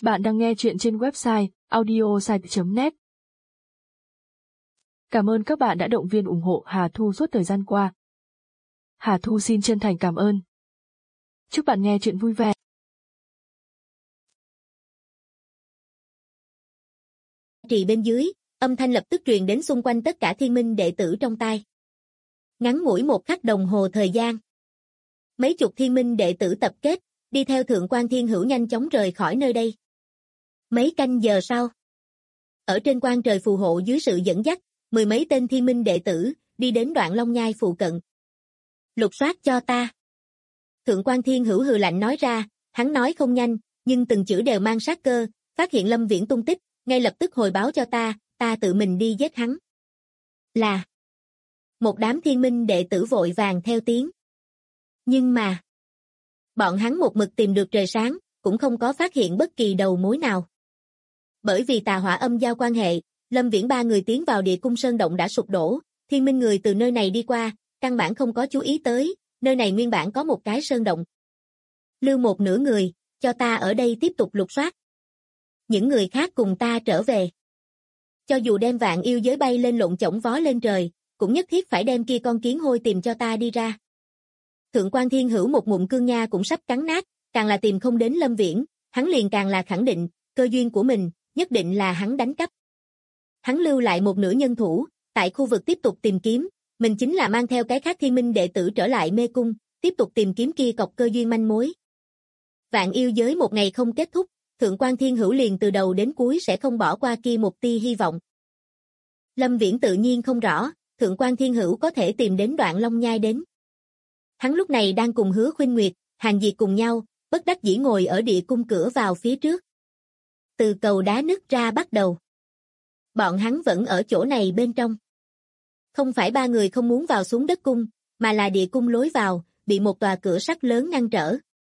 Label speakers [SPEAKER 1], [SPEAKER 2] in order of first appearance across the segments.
[SPEAKER 1] Bạn đang nghe chuyện trên website audiosite.net. Cảm ơn các bạn đã động viên ủng hộ Hà Thu suốt thời gian qua. Hà Thu xin chân thành cảm ơn. Chúc bạn nghe chuyện vui vẻ.
[SPEAKER 2] Trì bên dưới, âm thanh lập tức truyền đến xung quanh tất cả thiên minh đệ tử trong tai. Ngắn ngủi một khắc đồng hồ thời gian. Mấy chục thiên minh đệ tử tập kết, đi theo Thượng quan Thiên Hữu nhanh chóng rời khỏi nơi đây. Mấy canh giờ sau, ở trên quan trời phù hộ dưới sự dẫn dắt, mười mấy tên thiên minh đệ tử, đi đến Đoạn Long Nhai phụ cận. Lục soát cho ta. Thượng quan Thiên Hữu hừ lạnh nói ra, hắn nói không nhanh, nhưng từng chữ đều mang sát cơ, phát hiện Lâm Viễn tung tích, ngay lập tức hồi báo cho ta tự mình đi giết hắn. Là. Một đám thiên minh đệ tử vội vàng theo tiếng. Nhưng mà, bọn hắn một mực tìm được trời sáng, cũng không có phát hiện bất kỳ đầu mối nào. Bởi vì tà hỏa âm giao quan hệ, Lâm Viễn ba người tiến vào địa cung sơn động đã sụp đổ, thiên minh người từ nơi này đi qua, căn bản không có chú ý tới, nơi này nguyên bản có một cái sơn động. Lưu một nửa người, cho ta ở đây tiếp tục lục soát. Những người khác cùng ta trở về. Cho dù đem vạn yêu giới bay lên lộn chổng vó lên trời, cũng nhất thiết phải đem kia con kiến hôi tìm cho ta đi ra. Thượng quan Thiên Hữu một ngụm cương nha cũng sắp cắn nát, càng là tìm không đến Lâm Viễn, hắn liền càng là khẳng định, cơ duyên của mình, nhất định là hắn đánh cắp. Hắn lưu lại một nửa nhân thủ, tại khu vực tiếp tục tìm kiếm, mình chính là mang theo cái khác thiên minh đệ tử trở lại mê cung, tiếp tục tìm kiếm kia cọc cơ duyên manh mối. Vạn yêu giới một ngày không kết thúc, Thượng quan Thiên Hữu liền từ đầu đến cuối sẽ không bỏ qua kia một tia hy vọng. Lâm Viễn tự nhiên không rõ, Thượng quan Thiên Hữu có thể tìm đến Đoạn Long Nhai đến. Hắn lúc này đang cùng Hứa Khuynh Nguyệt, Hàn Diệt cùng nhau, bất đắc dĩ ngồi ở địa cung cửa vào phía trước. Từ cầu đá nứt ra bắt đầu. Bọn hắn vẫn ở chỗ này bên trong. Không phải ba người không muốn vào xuống đất cung, mà là địa cung lối vào, bị một tòa cửa sắt lớn ngăn trở.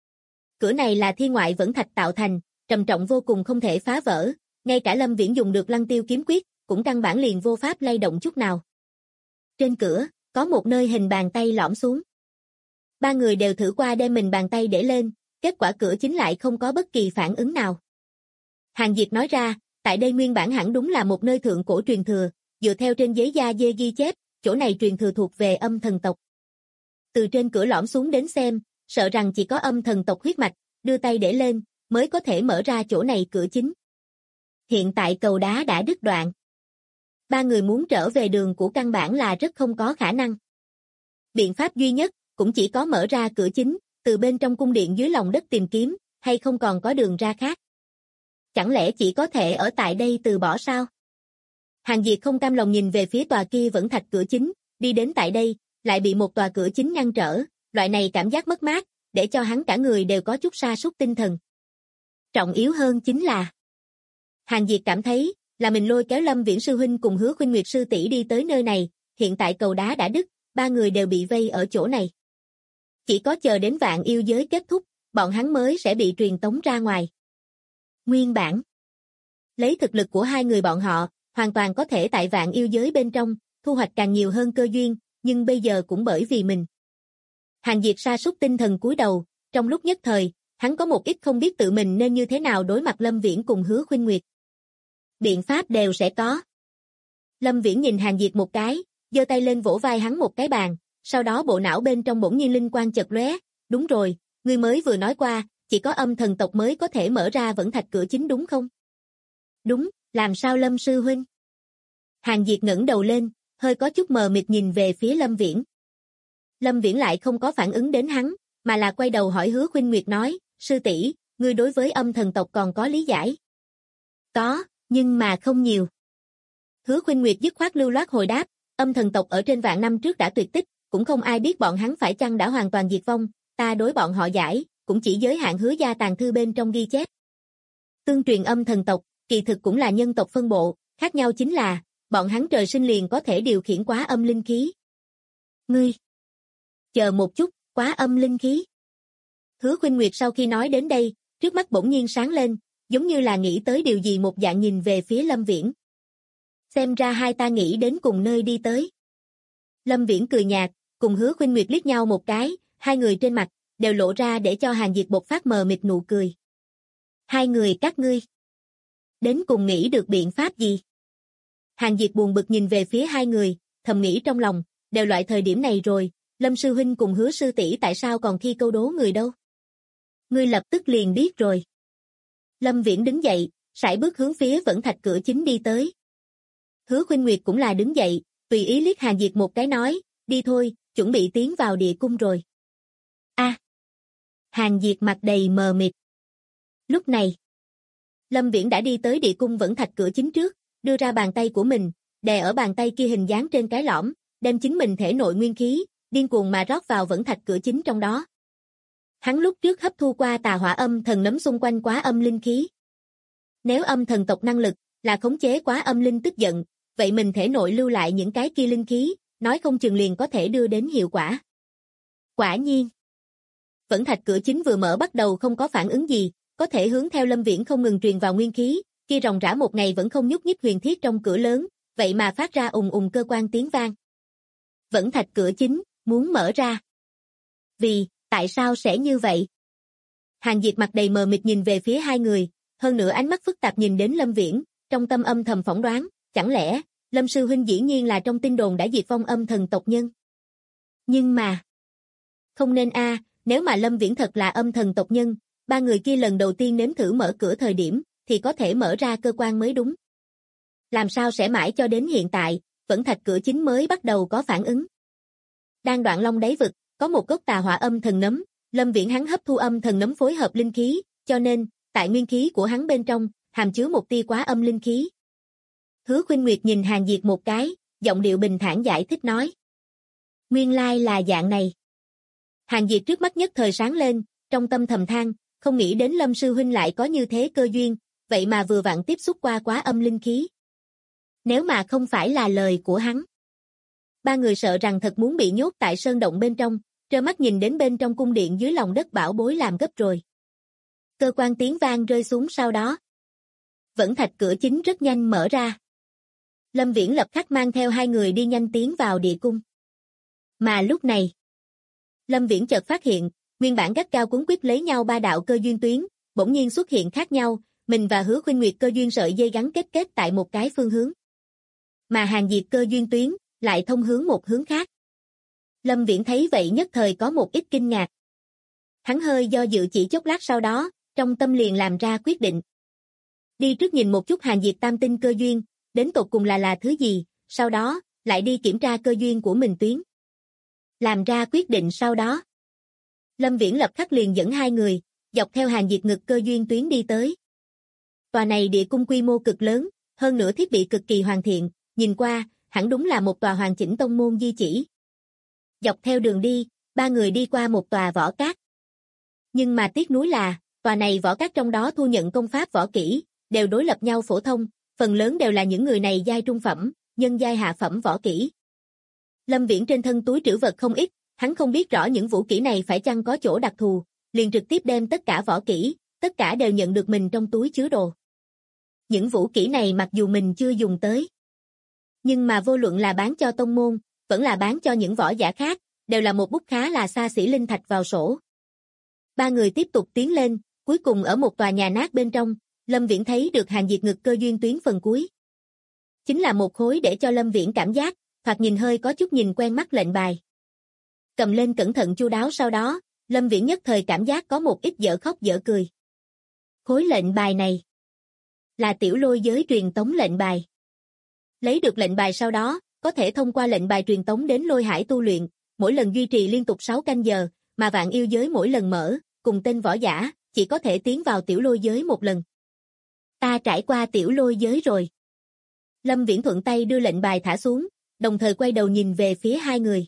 [SPEAKER 2] Cửa này là thiên ngoại vẫn thạch tạo thành, trầm trọng vô cùng không thể phá vỡ, ngay cả Lâm Viễn dùng được Lăng Tiêu kiếm quyết, cũng căn bản liền vô pháp lay động chút nào. Trên cửa, có một nơi hình bàn tay lõm xuống. Ba người đều thử qua đem mình bàn tay để lên, kết quả cửa chính lại không có bất kỳ phản ứng nào. Hàn Diệt nói ra, tại đây nguyên bản hẳn đúng là một nơi thượng cổ truyền thừa, dựa theo trên giấy da dê ghi chép, chỗ này truyền thừa thuộc về âm thần tộc. Từ trên cửa lõm xuống đến xem, sợ rằng chỉ có âm thần tộc huyết mạch, đưa tay để lên, mới có thể mở ra chỗ này cửa chính. Hiện tại cầu đá đã đứt đoạn. Ba người muốn trở về đường của căn bản là rất không có khả năng. Biện pháp duy nhất, cũng chỉ có mở ra cửa chính, từ bên trong cung điện dưới lòng đất tìm kiếm, hay không còn có đường ra khác. Chẳng lẽ chỉ có thể ở tại đây từ bỏ sao? Hàn Diệt không cam lòng nhìn về phía tòa kia vẫn thạch cửa chính, đi đến tại đây, lại bị một tòa cửa chính ngăn trở, loại này cảm giác mất mát, để cho hắn cả người đều có chút sa sút tinh thần. Trọng yếu hơn chính là, Hàn Diệt cảm thấy, là mình lôi kéo Lâm Viễn sư huynh cùng Hứa Khuynh Nguyệt sư tỷ đi tới nơi này, hiện tại cầu đá đã đứt, ba người đều bị vây ở chỗ này. Chỉ có chờ đến vạn yêu giới kết thúc, bọn hắn mới sẽ bị truyền tống ra ngoài. Nguyên bản, lấy thực lực của hai người bọn họ, hoàn toàn có thể tại vạn yêu giới bên trong, thu hoạch càng nhiều hơn cơ duyên, nhưng bây giờ cũng bởi vì mình. Hàn Diệt sa sút tinh thần cúi đầu, trong lúc nhất thời, hắn có một ít không biết tự mình nên như thế nào đối mặt Lâm Viễn cùng Hứa Khuynh Nguyệt. Biện pháp đều sẽ có. Lâm Viễn nhìn Hàn Diệt một cái, giơ tay lên vỗ vai hắn một cái bàn, sau đó bộ não bên trong bỗng nhiên linh quang chợt lóe, đúng rồi, ngươi mới vừa nói qua, chỉ có âm thần tộc mới có thể mở ra vẫn thạch cửa chính đúng không? Đúng, làm sao Lâm sư huynh? Hàn Diệt ngẩng đầu lên, hơi có chút mờ mịt nhìn về phía Lâm Viễn. Lâm Viễn lại không có phản ứng đến hắn, mà là quay đầu hỏi Hứa Khuynh Nguyệt nói, sư tỷ, ngươi đối với âm thần tộc còn có lý giải? Có, nhưng mà không nhiều. Hứa Khuynh Nguyệt dứt khoát lưu loát hồi đáp, âm thần tộc ở trên vạn năm trước đã tuyệt tích, cũng không ai biết bọn hắn phải chăng đã hoàn toàn diệt vong, ta đối bọn họ giải, cũng chỉ giới hạn Hứa gia tàng thư bên trong ghi chép. Tương truyền âm thần tộc, kỳ thực cũng là nhân tộc phân bộ, khác nhau chính là, bọn hắn trời sinh liền có thể điều khiển quá âm linh khí. Ngươi, chờ một chút, quá âm linh khí. Hứa Khuynh Nguyệt sau khi nói đến đây, trước mắt bỗng nhiên sáng lên, giống như là nghĩ tới điều gì một dạng nhìn về phía Lâm Viễn. Xem ra hai ta nghĩ đến cùng nơi đi tới. Lâm Viễn cười nhạt, cùng Hứa Khuynh Nguyệt liếc nhau một cái, hai người trên mặt, đều lộ ra để cho Hàn Diệt bộc phát mờ mịt nụ cười. Hai người các ngươi. Đến cùng nghĩ được biện pháp gì? Hàn Diệt buồn bực nhìn về phía hai người, thầm nghĩ trong lòng, đều loại thời điểm này rồi, Lâm sư huynh cùng Hứa sư tỷ tại sao còn thi câu đố người đâu? Ngươi lập tức liền biết rồi. Lâm Viễn đứng dậy, sải bước hướng phía Vẫn Thạch cửa chính đi tới. Hứa Khuynh Nguyệt cũng là đứng dậy, tùy ý liếc Hàn Diệt một cái nói, đi thôi, chuẩn bị tiến vào địa cung rồi. A. Hàn Diệt mặt đầy mờ mịt. Lúc này, Lâm Viễn đã đi tới địa cung Vẫn Thạch cửa chính trước, đưa ra bàn tay của mình, đè ở bàn tay kia hình dáng trên cái lõm, đem chính mình thể nội nguyên khí, điên cuồng mà rót vào Vẫn Thạch cửa chính trong đó. Hắn lúc trước hấp thu qua tà hỏa âm thần nấm xung quanh quá âm linh khí. Nếu âm thần tộc năng lực là khống chế quá âm linh tức giận, vậy mình thể nội lưu lại những cái kia linh khí, nói không chừng liền có thể đưa đến hiệu quả. Quả nhiên, Vẫn Thạch cửa chính vừa mở bắt đầu không có phản ứng gì, có thể hướng theo Lâm Viễn không ngừng truyền vào nguyên khí, kia ròng rã một ngày vẫn không nhúc nhích huyền thiết trong cửa lớn, vậy mà phát ra ùng ùng cơ quan tiếng vang. Vẫn Thạch cửa chính, muốn mở ra. Tại sao sẽ như vậy? Hàn Diệt mặt đầy mờ mịt nhìn về phía hai người, hơn nữa ánh mắt phức tạp nhìn đến Lâm Viễn, trong tâm âm thầm phỏng đoán, chẳng lẽ, Lâm sư huynh dĩ nhiên là trong tin đồn đã diệt vong âm thần tộc nhân? Nhưng mà, không nên nếu mà Lâm Viễn thật là âm thần tộc nhân, ba người kia lần đầu tiên nếm thử mở cửa thời điểm, thì có thể mở ra cơ quan mới đúng. Làm sao sẽ mãi cho đến hiện tại, Vẫn Thạch cửa chính mới bắt đầu có phản ứng. Đang Đoạn Long đáy vực, có một gốc tà hỏa âm thần nấm, Lâm Viễn hắn hấp thu âm thần nấm phối hợp linh khí, cho nên, tại nguyên khí của hắn bên trong, hàm chứa một tia quá âm linh khí. Hứa Khuynh Nguyệt nhìn Hàn Diệt một cái, giọng điệu bình thản giải thích nói. Nguyên lai là dạng này. Hàn Diệt trước mắt nhất thời sáng lên, trong tâm thầm than, không nghĩ đến Lâm sư huynh lại có như thế cơ duyên, vậy mà vừa vặn tiếp xúc qua quá âm linh khí. Nếu mà không phải là lời của hắn, ba người sợ rằng thật muốn bị nhốt tại sơn động bên trong, trơ mắt nhìn đến bên trong cung điện dưới lòng đất bảo bối làm gấp rồi. Cơ quan tiếng vang rơi xuống sau đó. Vẫn Thạch cửa chính rất nhanh mở ra. Lâm Viễn lập khắc mang theo hai người đi nhanh tiến vào địa cung. Mà lúc này, Lâm Viễn chợt phát hiện, nguyên bản gắt cao cuốn quýt lấy nhau ba đạo cơ duyên tuyến, bỗng nhiên xuất hiện khác nhau, mình và Hứa Khuynh Nguyệt cơ duyên sợi dây gắn kết tại một cái phương hướng. Mà Hàn Diệt cơ duyên tuyến lại thông hướng một hướng khác. Lâm Viễn thấy vậy nhất thời có một ít kinh ngạc. Hắn hơi do dự chỉ chốc lát sau đó, trong tâm liền làm ra quyết định. Đi trước nhìn một chút Hàn Diệt tam tinh cơ duyên, đến tột cùng là thứ gì, sau đó, lại đi kiểm tra cơ duyên của mình tuyến. Làm ra quyết định sau đó. Lâm Viễn lập khắc liền dẫn hai người, dọc theo Hàn Diệt ngực cơ duyên tuyến đi tới. Tòa này địa cung quy mô cực lớn, hơn nữa thiết bị cực kỳ hoàn thiện, nhìn qua, hẳn đúng là một tòa hoàn chỉnh tông môn di chỉ. Dọc theo đường đi, ba người đi qua một tòa võ cát. Nhưng mà tiếc nuối là, tòa này võ cát trong đó thu nhận công pháp võ kỹ, đều đối lập nhau phổ thông, phần lớn đều là những người này giai trung phẩm, nhân giai hạ phẩm võ kỹ. Lâm Viễn trên thân túi trữ vật không ít, hắn không biết rõ những vũ kỹ này phải chăng có chỗ đặc thù, liền trực tiếp đem tất cả võ kỹ, tất cả đều nhận được mình trong túi chứa đồ. Những vũ kỹ này mặc dù mình chưa dùng tới, nhưng mà vô luận là bán cho tông môn, vẫn là bán cho những võ giả khác, đều là một bút khá là xa xỉ linh thạch vào sổ. Ba người tiếp tục tiến lên, cuối cùng ở một tòa nhà nát bên trong, Lâm Viễn thấy được Hàn Diệt ngực cơ duyên tuyến phần cuối. Chính là một khối để cho Lâm Viễn cảm giác, thoạt nhìn hơi có chút nhìn quen mắt lệnh bài. Cầm lên cẩn thận chu đáo sau đó, Lâm Viễn nhất thời cảm giác có một ít dở khóc dở cười. Khối lệnh bài này là Tiểu Lôi giới truyền tống lệnh bài. Lấy được lệnh bài sau đó, có thể thông qua lệnh bài truyền tống đến Lôi Hải tu luyện, mỗi lần duy trì liên tục 6 canh giờ, mà Vạn Yêu giới mỗi lần mở, cùng tên võ giả, chỉ có thể tiến vào Tiểu Lôi giới một lần. Ta trải qua Tiểu Lôi giới rồi. Lâm Viễn thuận tay đưa lệnh bài thả xuống, đồng thời quay đầu nhìn về phía hai người.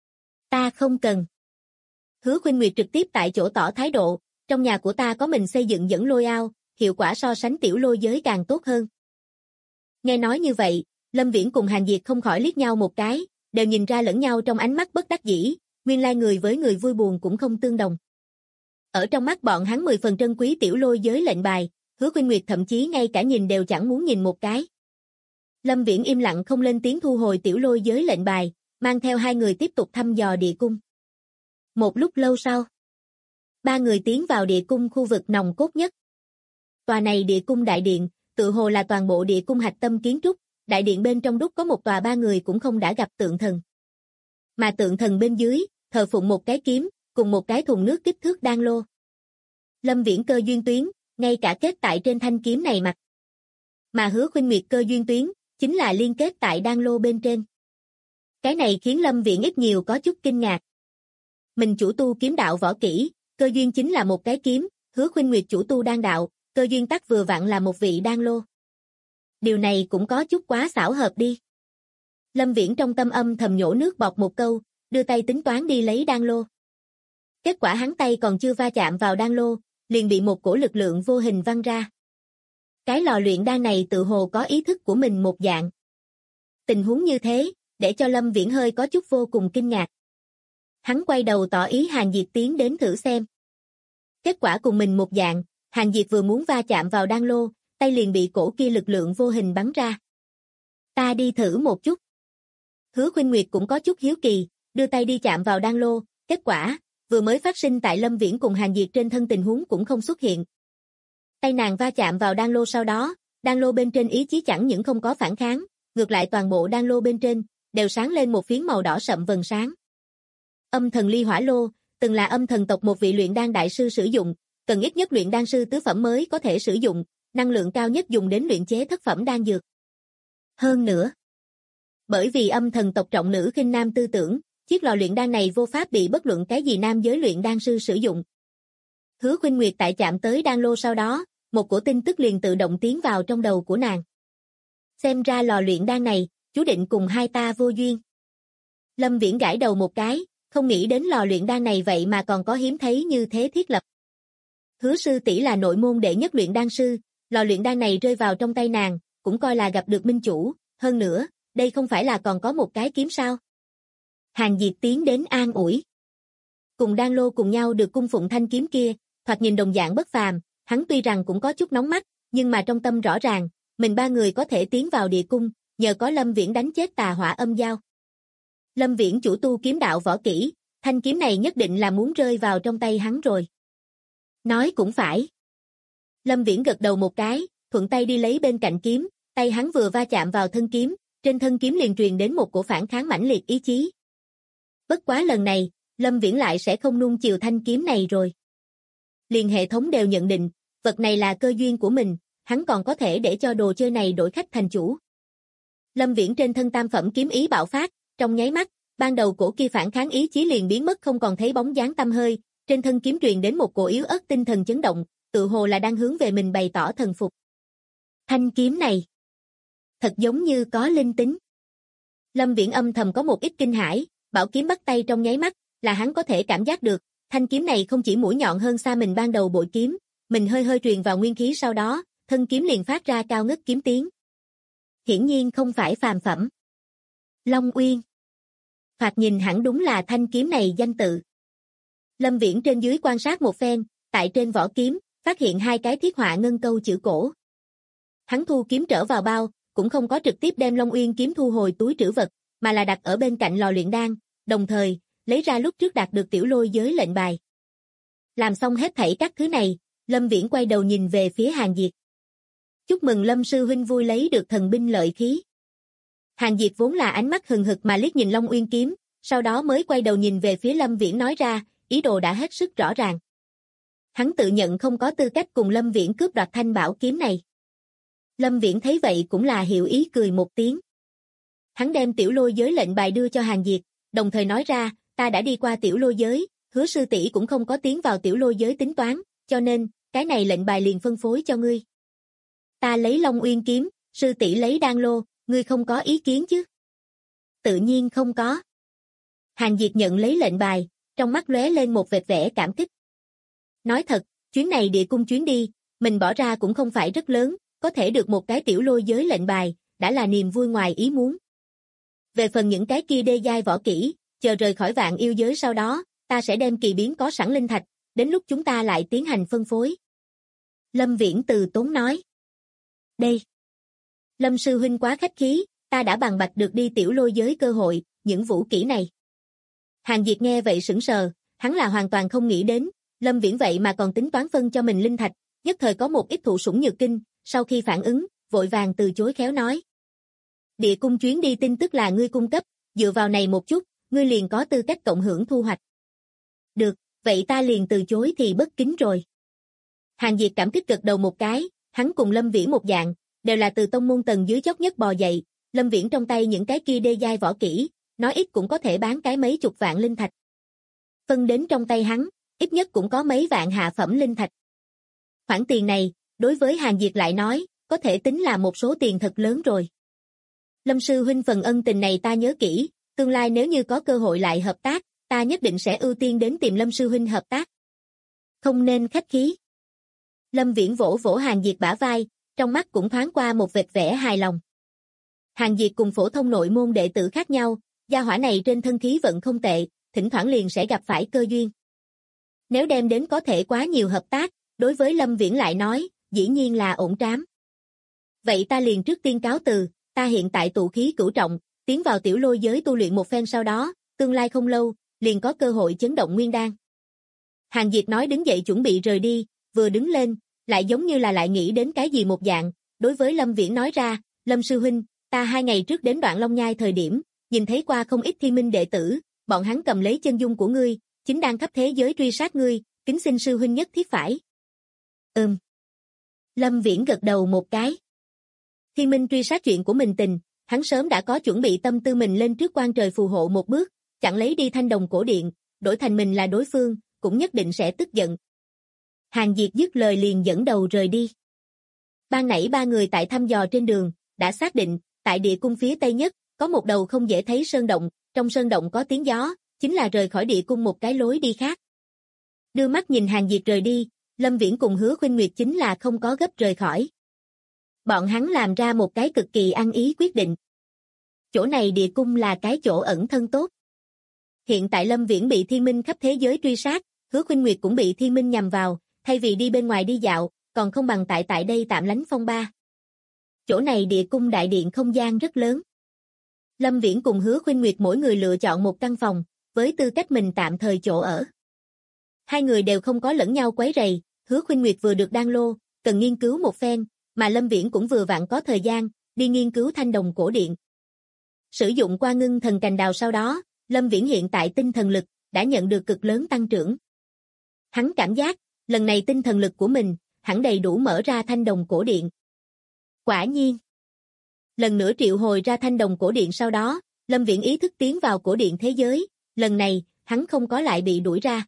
[SPEAKER 2] Ta không cần. Hứa Khuynh Nguyệt trực tiếp tại chỗ tỏ thái độ, trong nhà của ta có mình xây dựng dẫn lôi ao, hiệu quả so sánh Tiểu Lôi giới càng tốt hơn. Nghe nói như vậy, Lâm Viễn cùng Hàn Diệt không khỏi liếc nhau một cái, đều nhìn ra lẫn nhau trong ánh mắt bất đắc dĩ, nguyên lai người với người vui buồn cũng không tương đồng. Ở trong mắt bọn hắn 10 phần trân quý Tiểu Lôi giới lệnh bài, Hứa Khuynh Nguyệt thậm chí ngay cả nhìn đều chẳng muốn nhìn một cái. Lâm Viễn im lặng không lên tiếng thu hồi Tiểu Lôi giới lệnh bài, mang theo hai người tiếp tục thăm dò địa cung. Một lúc lâu sau, ba người tiến vào địa cung khu vực nòng cốt nhất. Tòa này địa cung đại điện, tự hồ là toàn bộ địa cung hạch tâm kiến trúc, đại điện bên trong đúc có một tòa 3 người cũng không đã gặp tượng thần. Mà tượng thần bên dưới, thờ phụng một cái kiếm, cùng một cái thùng nước kích thước đan lô. Lâm Viễn cơ duyên tuyến, ngay cả kết tại trên thanh kiếm này mặt. Mà Hứa Khuynh Nguyệt cơ duyên tuyến, chính là liên kết tại đan lô bên trên. Cái này khiến Lâm Viễn ít nhiều có chút kinh ngạc. Mình chủ tu kiếm đạo võ kỹ, cơ duyên chính là một cái kiếm, Hứa Khuynh Nguyệt chủ tu đan đạo, cơ duyên tắc vừa vặn là một vị đan lô. Điều này cũng có chút quá xảo hợp đi. Lâm Viễn trong tâm âm thầm nhổ nước bọt một câu, đưa tay tính toán đi lấy đan lô. Kết quả hắn tay còn chưa va chạm vào đan lô, liền bị một cổ lực lượng vô hình văng ra. Cái lò luyện đan này tự hồ có ý thức của mình một dạng. Tình huống như thế, để cho Lâm Viễn hơi có chút vô cùng kinh ngạc. Hắn quay đầu tỏ ý Hàn Diệt tiến đến thử xem. Kết quả cùng mình một dạng, Hàn Diệt vừa muốn va chạm vào đan lô, tay liền bị cổ kia lực lượng vô hình bắn ra. Ta đi thử một chút. Hứa Khuynh Nguyệt cũng có chút hiếu kỳ, đưa tay đi chạm vào đan lô, kết quả, vừa mới phát sinh tại Lâm Viễn cùng Hàn Diệt trên thân tình huống cũng không xuất hiện. Tay nàng va chạm vào đan lô sau đó, đan lô bên trên ý chí chẳng những không có phản kháng, ngược lại toàn bộ đan lô bên trên, đều sáng lên một phiến màu đỏ sậm vầng sáng. Âm thần ly hỏa lô, từng là âm thần tộc một vị luyện đan đại sư sử dụng, cần ít nhất luyện đan sư tứ phẩm mới có thể sử dụng, năng lượng cao nhất dùng đến luyện chế thất phẩm đan dược. Hơn nữa, bởi vì âm thần tộc trọng nữ khinh nam tư tưởng, chiếc lò luyện đan này vô pháp bị bất luận cái gì nam giới luyện đan sư sử dụng. Hứa Khuynh Nguyệt tại chạm tới đan lô sau đó, một cổ tin tức liền tự động tiến vào trong đầu của nàng. Xem ra lò luyện đan này, chú định cùng hai ta vô duyên. Lâm Viễn gãi đầu một cái, không nghĩ đến lò luyện đan này vậy mà còn có hiếm thấy như thế thiết lập. Hứa sư tỷ là nội môn đệ nhất luyện đan sư, lò luyện đan này rơi vào trong tay nàng, cũng coi là gặp được minh chủ, hơn nữa, đây không phải là còn có một cái kiếm sao? Hàn Diệt tiến đến an ủi. Cùng đan lô cùng nhau được cung phụng thanh kiếm kia, thoạt nhìn đồng dạng bất phàm, hắn tuy rằng cũng có chút nóng mắt, nhưng mà trong tâm rõ ràng, mình 3 người có thể tiến vào địa cung, nhờ có Lâm Viễn đánh chết tà hỏa âm giao. Lâm Viễn chủ tu kiếm đạo võ kỹ, thanh kiếm này nhất định là muốn rơi vào trong tay hắn rồi. Nói cũng phải. Lâm Viễn gật đầu một cái, thuận tay đi lấy bên cạnh kiếm, tay hắn vừa va chạm vào thân kiếm, trên thân kiếm liền truyền đến một cổ phản kháng mãnh liệt ý chí. Bất quá lần này, Lâm Viễn lại sẽ không nuông chiều thanh kiếm này rồi. Liền hệ thống đều nhận định, vật này là cơ duyên của mình, hắn còn có thể để cho đồ chơi này đổi khách thành chủ. Lâm Viễn trên thân tam phẩm kiếm ý bạo phát, trong nháy mắt, ban đầu cổ kia phản kháng ý chí liền biến mất không còn thấy bóng dáng tăm hơi, trên thân kiếm truyền đến một cổ yếu ớt tinh thần chấn động, tự hồ là đang hướng về mình bày tỏ thần phục. Thanh kiếm này, thật giống như có linh tính. Lâm Viễn âm thầm có một ít kinh hãi, bảo kiếm bắt tay trong nháy mắt, là hắn có thể cảm giác được, thanh kiếm này không chỉ mũi nhọn hơn xa mình ban đầu bội kiếm, mình hơi hơi truyền vào nguyên khí sau đó, thân kiếm liền phát ra cao ngất kiếm tiếng. Hiển nhiên không phải phàm phẩm. Long Uyên. Thoạt nhìn hẳn đúng là thanh kiếm này danh tự. Lâm Viễn trên dưới quan sát một phen, tại trên vỏ kiếm, phát hiện 2 cái thiết họa ngân câu chữ cổ. Hắn thu kiếm trở vào bao, cũng không có trực tiếp đem Long Uyên kiếm thu hồi túi trữ vật, mà là đặt ở bên cạnh lò luyện đan, đồng thời, lấy ra lúc trước đạt được tiểu lôi giới lệnh bài. Làm xong hết thảy các thứ này, Lâm Viễn quay đầu nhìn về phía Hàn Diệt. Chúc mừng Lâm sư huynh vui lấy được thần binh lợi khí. Hàn Diệt vốn là ánh mắt hừng hực mà liếc nhìn Long Uyên kiếm, sau đó mới quay đầu nhìn về phía Lâm Viễn nói ra, ý đồ đã hết sức rõ ràng. Hắn tự nhận không có tư cách cùng Lâm Viễn cướp đoạt thanh bảo kiếm này. Lâm Viễn thấy vậy cũng là hiểu ý cười một tiếng. Hắn đem tiểu lôi giới lệnh bài đưa cho Hàn Diệt, đồng thời nói ra, ta đã đi qua tiểu lôi giới, Hứa sư tỷ cũng không có tiến vào tiểu lôi giới tính toán, cho nên, cái này lệnh bài liền phân phối cho ngươi. Ta lấy Long Uyên kiếm, sư tỷ lấy đan lô, ngươi không có ý kiến chứ? Tự nhiên không có. Hàn Diệt nhận lấy lệnh bài, trong mắt lóe lên một vệt vẻ cảm kích. Nói thật, chuyến này địa cung chuyến đi, mình bỏ ra cũng không phải rất lớn, có thể được một cái tiểu lôi giới lệnh bài, đã là niềm vui ngoài ý muốn. Về phần những cái kia đê giai võ kỹ, chờ rời khỏi vạn yêu giới sau đó, ta sẽ đem kỳ biến có sẵn linh thạch, đến lúc chúng ta lại tiến hành phân phối. Lâm Viễn từ tốn nói. Đây. Lâm sư huynh quá khách khí, ta đã bằng bạch được đi tiểu lôi giới cơ hội, những vũ kỹ này. Hàn Diệt nghe vậy sững sờ, hắn là hoàn toàn không nghĩ đến, Lâm Viễn vậy mà còn tính toán phân cho mình linh thạch, nhất thời có một ít thụ sủng nhược kinh, sau khi phản ứng, vội vàng từ chối khéo nói. Địa cung chuyến đi tin tức là ngươi cung cấp, dựa vào này một chút, ngươi liền có tư cách cộng hưởng thu hoạch. Được, vậy ta liền từ chối thì bất kính rồi. Hàn Diệt cảm kích gật đầu một cái, hắn cùng Lâm Viễn một dạng, đều là từ tông môn tầng dưới chót nhất bò dậy, Lâm Viễn trong tay những cái kia đê giai võ kỹ, nói ít cũng có thể bán cái mấy chục vạn linh thạch. Phân đến trong tay hắn, ít nhất cũng có mấy vạn hạ phẩm linh thạch. Khoản tiền này, đối với Hàn Diệt lại nói, có thể tính là một số tiền thật lớn rồi. Lâm sư huynh phần ân tình này ta nhớ kỹ, tương lai nếu như có cơ hội lại hợp tác, ta nhất định sẽ ưu tiên đến tìm Lâm sư huynh hợp tác. Không nên khách khí. Lâm Viễn vỗ vỗ Hàn Diệt bả vai, trong mắt cũng thoáng qua một vệt vẻ hài lòng. Hàn Diệt cùng phổ thông nội môn đệ tử khác nhau, gia hỏa này trên thân khí vận không tệ, thỉnh thoảng liền sẽ gặp phải cơ duyên. Nếu đem đến có thể quá nhiều hợp tác, đối với Lâm Viễn lại nói, dĩ nhiên là ổn trám. Vậy ta liền trước tiên cáo từ, ta hiện tại tụ khí cửu trọng, tiến vào tiểu lôi giới tu luyện một phen sau đó, tương lai không lâu, liền có cơ hội chấn động nguyên đan. Hàn Diệt nói đứng dậy chuẩn bị rời đi, vừa đứng lên, lại giống như là lại nghĩ đến cái gì một dạng, đối với Lâm Viễn nói ra, Lâm sư huynh, ta 2 ngày trước đến Đoạn Long Nhai thời điểm, nhìn thấy qua không ít Thiên Minh đệ tử, bọn hắn cầm lấy chân dung của ngươi, chính đang khắp thế giới truy sát ngươi, kính xin sư huynh nhất thiết phải. Lâm Viễn gật đầu một cái. Thiên Minh truy sát chuyện của mình tình, hắn sớm đã có chuẩn bị tâm tư mình lên trước quan trời phù hộ một bước, chẳng lấy đi Thanh Đồng cổ điện, đổi thành mình là đối phương, cũng nhất định sẽ tức giận. Hàn Diệt dứt lời liền dẫn đầu rời đi. Ban nãy 3 người tại thăm dò trên đường, đã xác định, tại địa cung phía tây nhất, có một đầu không dễ thấy sơn động, trong sơn động có tiếng gió, chính là rời khỏi địa cung một cái lối đi khác. Đưa mắt nhìn Hàn Diệt rời đi, Lâm Viễn cùng Hứa Khuynh Nguyệt chính là không có gấp rời khỏi. Bọn hắn làm ra một cái cực kỳ ăn ý quyết định. Chỗ này địa cung là cái chỗ ẩn thân tốt. Hiện tại Lâm Viễn bị Thiên Minh khắp thế giới truy sát, Hứa Khuynh Nguyệt cũng bị Thiên Minh nhằm vào, thay vì đi bên ngoài đi dạo, còn không bằng tại đây tạm lánh phong ba. Chỗ này địa cung đại điện không gian rất lớn. Lâm Viễn cùng Hứa Khuynh Nguyệt mỗi người lựa chọn một căn phòng, với tư cách mình tạm thời chỗ ở. Hai người đều không có lẫn nhau quấy rầy, Hứa Khuynh Nguyệt vừa được đan lô, cần nghiên cứu một phen, mà Lâm Viễn cũng vừa vặn có thời gian, đi nghiên cứu Thanh Đồng cổ điện. Sử dụng qua ngưng thần cành đào sau đó, Lâm Viễn hiện tại tinh thần lực, đã nhận được cực lớn tăng trưởng. Hắn cảm giác, lần này tinh thần lực của mình, hẳn đầy đủ mở ra Thanh Đồng cổ điện. Quả nhiên. Lần nữa triệu hồi ra Thanh Đồng cổ điện sau đó, Lâm Viễn ý thức tiến vào cổ điện thế giới, lần này, hắn không có lại bị đuổi ra.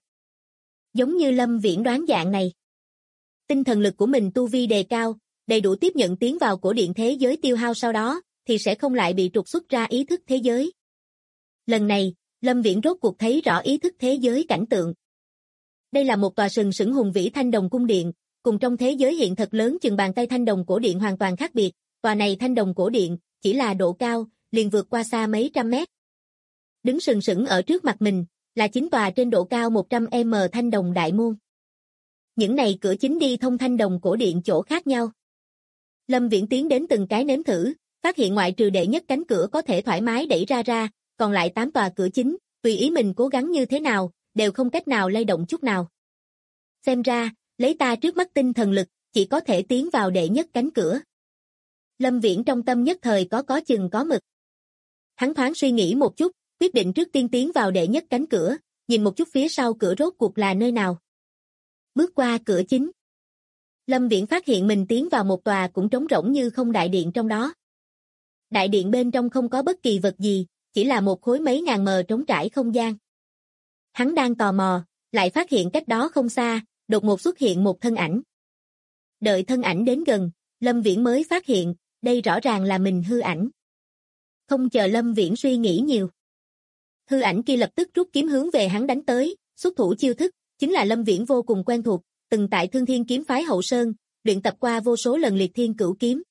[SPEAKER 2] Giống như Lâm Viễn đoán dạng này. Tinh thần lực của mình tu vi đề cao, đầy đủ tiếp nhận tiến vào cổ điện thế giới tiêu hao sau đó, thì sẽ không lại bị trục xuất ra ý thức thế giới. Lần này, Lâm Viễn rốt cuộc thấy rõ ý thức thế giới cảnh tượng. Đây là một tòa sừng sững hùng vĩ Thanh Đồng cung điện, cùng trong thế giới hiện thật lớn chừng bàn tay Thanh Đồng cổ điện hoàn toàn khác biệt, tòa này Thanh Đồng cổ điện, chỉ là độ cao, liền vượt qua xa mấy trăm mét. Đứng sừng sững ở trước mặt mình, là 9 tòa trên độ cao 100m Thanh Đồng đại môn. Những này cửa chính đi thông Thanh Đồng cổ điện chỗ khác nhau. Lâm Viễn tiến đến từng cái nếm thử, phát hiện ngoại trừ đệ nhất cánh cửa có thể thoải mái đẩy ra, còn lại 8 tòa cửa chính, tùy ý mình cố gắng như thế nào, đều không cách nào lay động chút nào. Xem ra, lấy ta trước mắt tinh thần lực, chỉ có thể tiến vào đệ nhất cánh cửa. Lâm Viễn trong tâm nhất thời có chừng có mực. Hắn thoáng suy nghĩ một chút, quyết định trước tiên tiến vào đệ nhất cánh cửa, nhìn một chút phía sau cửa rốt cuộc là nơi nào. Bước qua cửa chính. Lâm Viễn phát hiện mình tiến vào một tòa cũng trống rỗng như không đại điện trong đó. Đại điện bên trong không có bất kỳ vật gì, chỉ là một khối mấy ngàn mờ trống trải không gian. Hắn đang tò mò, lại phát hiện cách đó không xa, đột ngột xuất hiện một thân ảnh. Đợi thân ảnh đến gần, Lâm Viễn mới phát hiện, đây rõ ràng là mình hư ảnh. Không chờ Lâm Viễn suy nghĩ nhiều. Hư ảnh kia lập tức rút kiếm hướng về hắn đánh tới, xuất thủ chiêu thức, chính là Lâm Viễn vô cùng quen thuộc, từng tại Thương Thiên kiếm phái hậu sơn, luyện tập qua vô số lần Liệt Thiên Cửu kiếm.